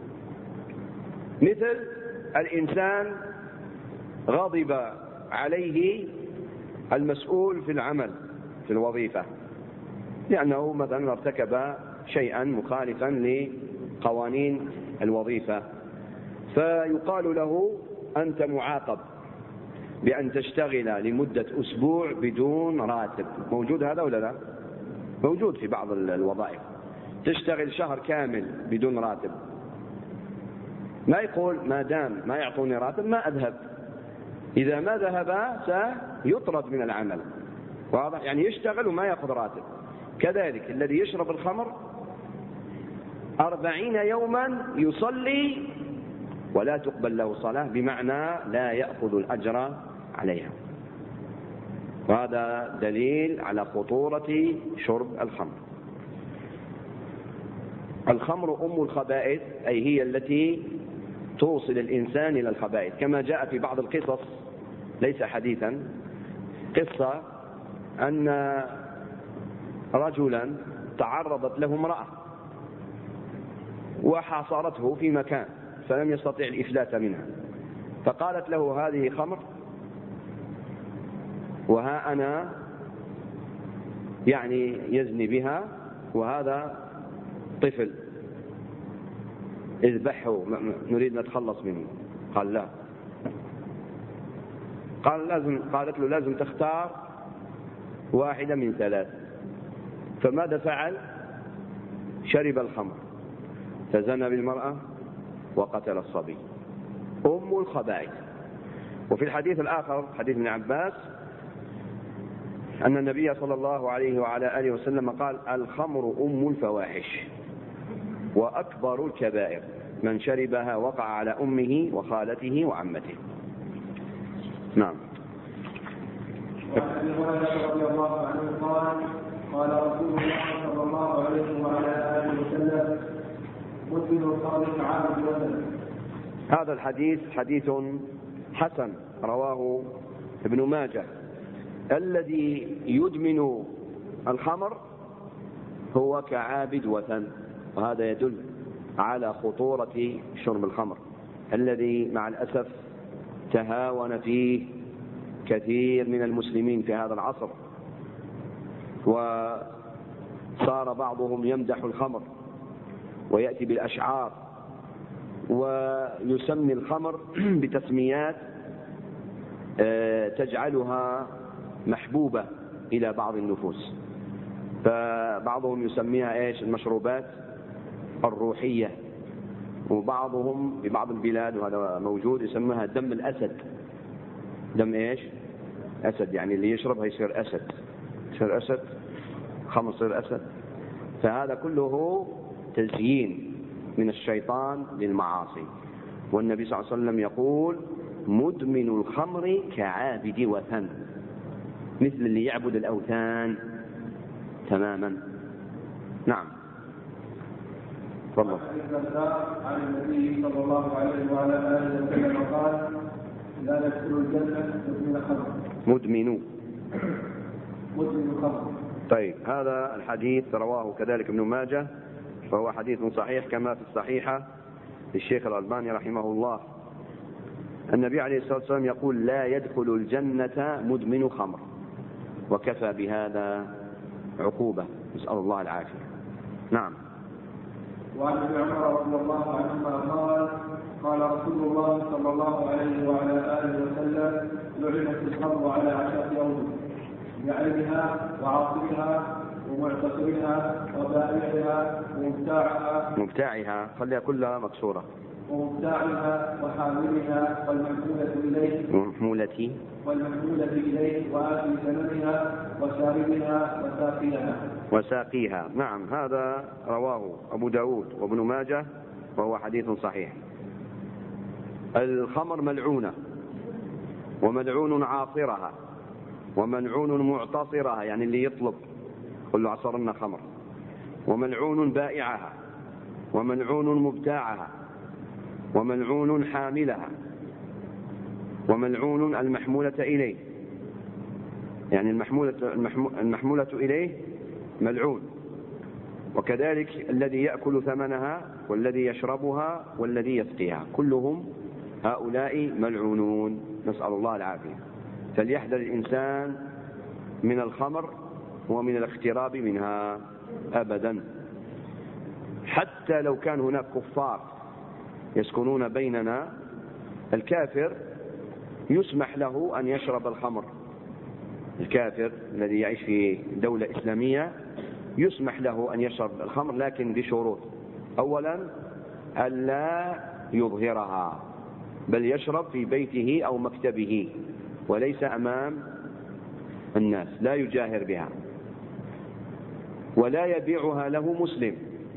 مثل الإنسان غضب عليه المسؤول في العمل في الوظيفة لأنه مثلا ارتكب شيئا مخالفا لقوانين الوظيفة، فيقال له أنت معاقب بأن تشتغل لمدة أسبوع بدون راتب. موجود هذا ولا لا؟ موجود في بعض الوظائف، تشتغل شهر كامل بدون راتب. ما يقول ما دام ما يعطوني راتب ما أذهب، إذا ما ذهب سيطرد من العمل. واضح؟ يعني يشتغل وما يأخذ راتب. كذلك الذي يشرب الخمر 40 يوما يصلي ولا تقبل له صلاة، بمعنى لا يأخذ الأجر عليها. وهذا دليل على خطورة شرب الخمر. الخمر أم الخبائث، أي هي التي توصل الإنسان إلى الخبائث، كما جاء في بعض القصص ليس حديثا. قصة أن رجلا تعرضت له امرأة وحاصرته في مكان فلم يستطع الإفلات منها، فقالت له هذه خمر وها أنا يعني يزني بها وهذا طفل، اذبحه نريد نتخلص منه. قال لا، قالت له لازم تختار واحدة من ثلاث. فماذا فعل؟ شرب الخمر فزنى بالمرأة وقتل الصبي. أم الخبائث. وفي الحديث الآخر حديث ابن عباس أن النبي صلى الله عليه وعلى آله وسلم قال الخمر أم الفواحش وأكبر الكبائر، من شربها وقع على أمه وخالته وعمته. نعم. وعن ابي هريره رضي الله عنه قال قال رسول الله صلى الله عليه وعلى اله وسلم مدمن الخمر كعابد الوثن. هذا الحديث حديث حسن رواه ابن ماجه. الذي يدمن الخمر هو كعابد وثن، وهذا يدل على خطورة شرب الخمر الذي مع الأسف تهاون فيه كثير من المسلمين في هذا العصر، وصار بعضهم يمدح الخمر ويأتي بالأشعار ويسمي الخمر بتسميات تجعلها محبوبة إلى بعض النفوس. فبعضهم يسميها إيش؟ المشروبات الروحية، وبعضهم في بعض البلاد وهذا موجود يسميها دم الأسد. دم إيش؟ أسد، يعني اللي يشربها يصير أسد، يصير أسد، خمر يصير أسد. فهذا كله تزيين من الشيطان للمعاصي. والنبي صلى الله عليه وسلم يقول مدمن الخمر كعابد وثن، مثل اللي يعبد الأوثان تماما. نعم. والله. عن النبي صلى الله عليه وعلى آله وسلم قال لا يدخل الجنة مدمن خمر. مدمن خمر. طيب، هذا الحديث رواه كذلك ابن ماجه، فهو حديث صحيح كما في الصحيحة للشيخ الألباني رحمه الله. النبي عليه الصلاة والسلام يقول لا يدخل الجنة مدمن خمر، وكفى بهذا عقوبة، نسأل الله العافية. نعم. وعن ابن عمر رضي الله عنهما قال قال رسول الله صلى الله عليه وعلى آله وسلم لعنت الخمر على 10 يوم بعينها وعاصرها ومعتصرها وبائعها ومبتاعها خليها كلها مكسورة ومبتاعها وحاملها والمحمولة إليه وآتي ثمنها وشاربها وساقيها. نعم، هذا رواه أبو داود وابن ماجه وهو حديث صحيح. الخمر ملعونة، وملعون عاصرها، وملعون معتصرها يعني اللي يطلب قل له عصرنا خمر، وملعون بائعها، وملعون مبتاعها، وملعون حاملها، وملعون المحمولة إليه، يعني المحمولة إليه ملعون، وكذلك الذي يأكل ثمنها والذي يشربها والذي يسقيها، كلهم هؤلاء ملعونون، نسأل الله العافية. فليحذر الإنسان من الخمر ومن الاقتراب منها أبدا، حتى لو كان هناك كفار يسكنون بيننا، الكافر يسمح له أن يشرب الخمر. الكافر الذي يعيش في دولة إسلامية يسمح له أن يشرب الخمر، لكن بشروط. أولا ألا يظهرها، بل يشرب في بيته أو مكتبه وليس أمام الناس، لا يجاهر بها، ولا يبيعها له مسلم،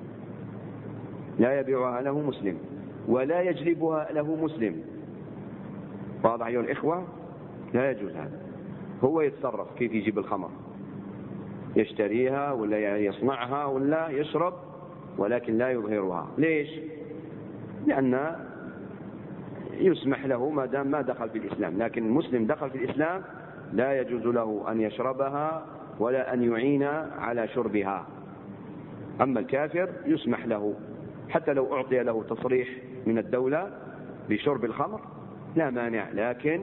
لا يبيعها له مسلم، ولا يجلبها له مسلم. واضح أيها الإخوة؟ لا يجوز هذا. هو يتصرف كيف يجيب الخمر، يشتريها ولا يصنعها ولا يشرب، ولكن لا يظهرها. ليش؟ لأن يسمح له ما دام ما دخل في الإسلام، لكن المسلم دخل في الإسلام لا يجوز له أن يشربها ولا أن يعين على شربها. أما الكافر يسمح له، حتى لو أعطي له تصريح من الدولة بشرب الخمر لا مانع، لكن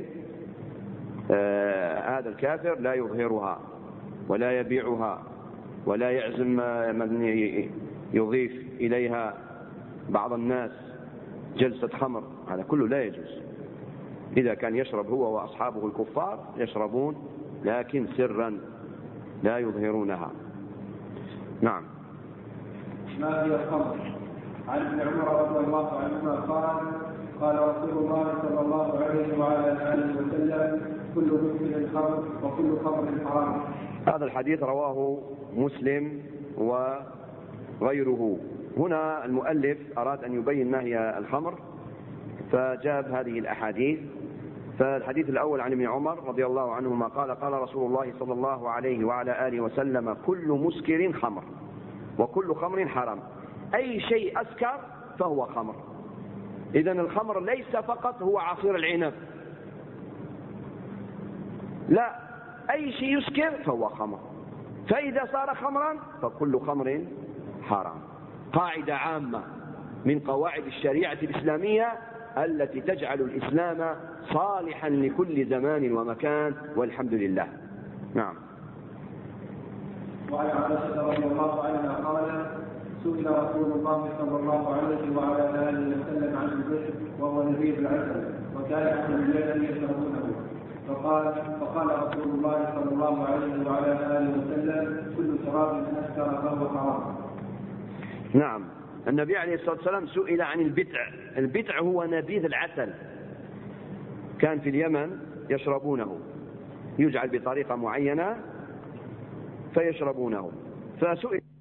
هذا الكافر لا يظهرها ولا يبيعها ولا يعزم من يضيف إليها بعض الناس جلسة خمر، هذا كله لا يجوز. إذا كان يشرب هو وأصحابه الكفار يشربون، لكن سرا لا يظهرونها. نعم. ما هي الخمر؟ عن ابن عمر رضي الله عنهما قال رسول الله صلى الله عليه وعلى آله وسلم كل مسكر خمر وكل خمر حرام. هذا الحديث رواه مسلم وغيره. هنا المؤلف أراد أن يبين ما هي الخمر فجاب هذه الأحاديث. فالحديث الأول عن ابن عمر رضي الله عنهما قال رسول الله صلى الله عليه وعلى آله وسلم كل مسكر خمر وكل خمر حرام، أي شيء أسكر فهو خمر. إذن الخمر ليس فقط هو عصير العنب، لا، أي شيء يسكر فهو خمر، فإذا صار خمرا فكل خمر حرام. قاعدة عامة من قواعد الشريعة الإسلامية التي تجعل الإسلام صالحا لكل زمان ومكان، والحمد لله. نعم. وعن عائشة رضي الله عنها قال سئل رسول الله صلى الله عليه وعلى آله وسلم عن البئر وهو نبيذ العسل، وكان أهل البلاد يشربونه، فقال رسول الله صلى الله عليه وعلى آله وسلم كل شراب أسكر فهو حرام. نعم. النبي عليه الصلاة والسلام سئل عن البتع. البتع هو نبيذ العسل، كان في اليمن يشربونه، يجعل بطريقة معينة فيشربونه، فسئل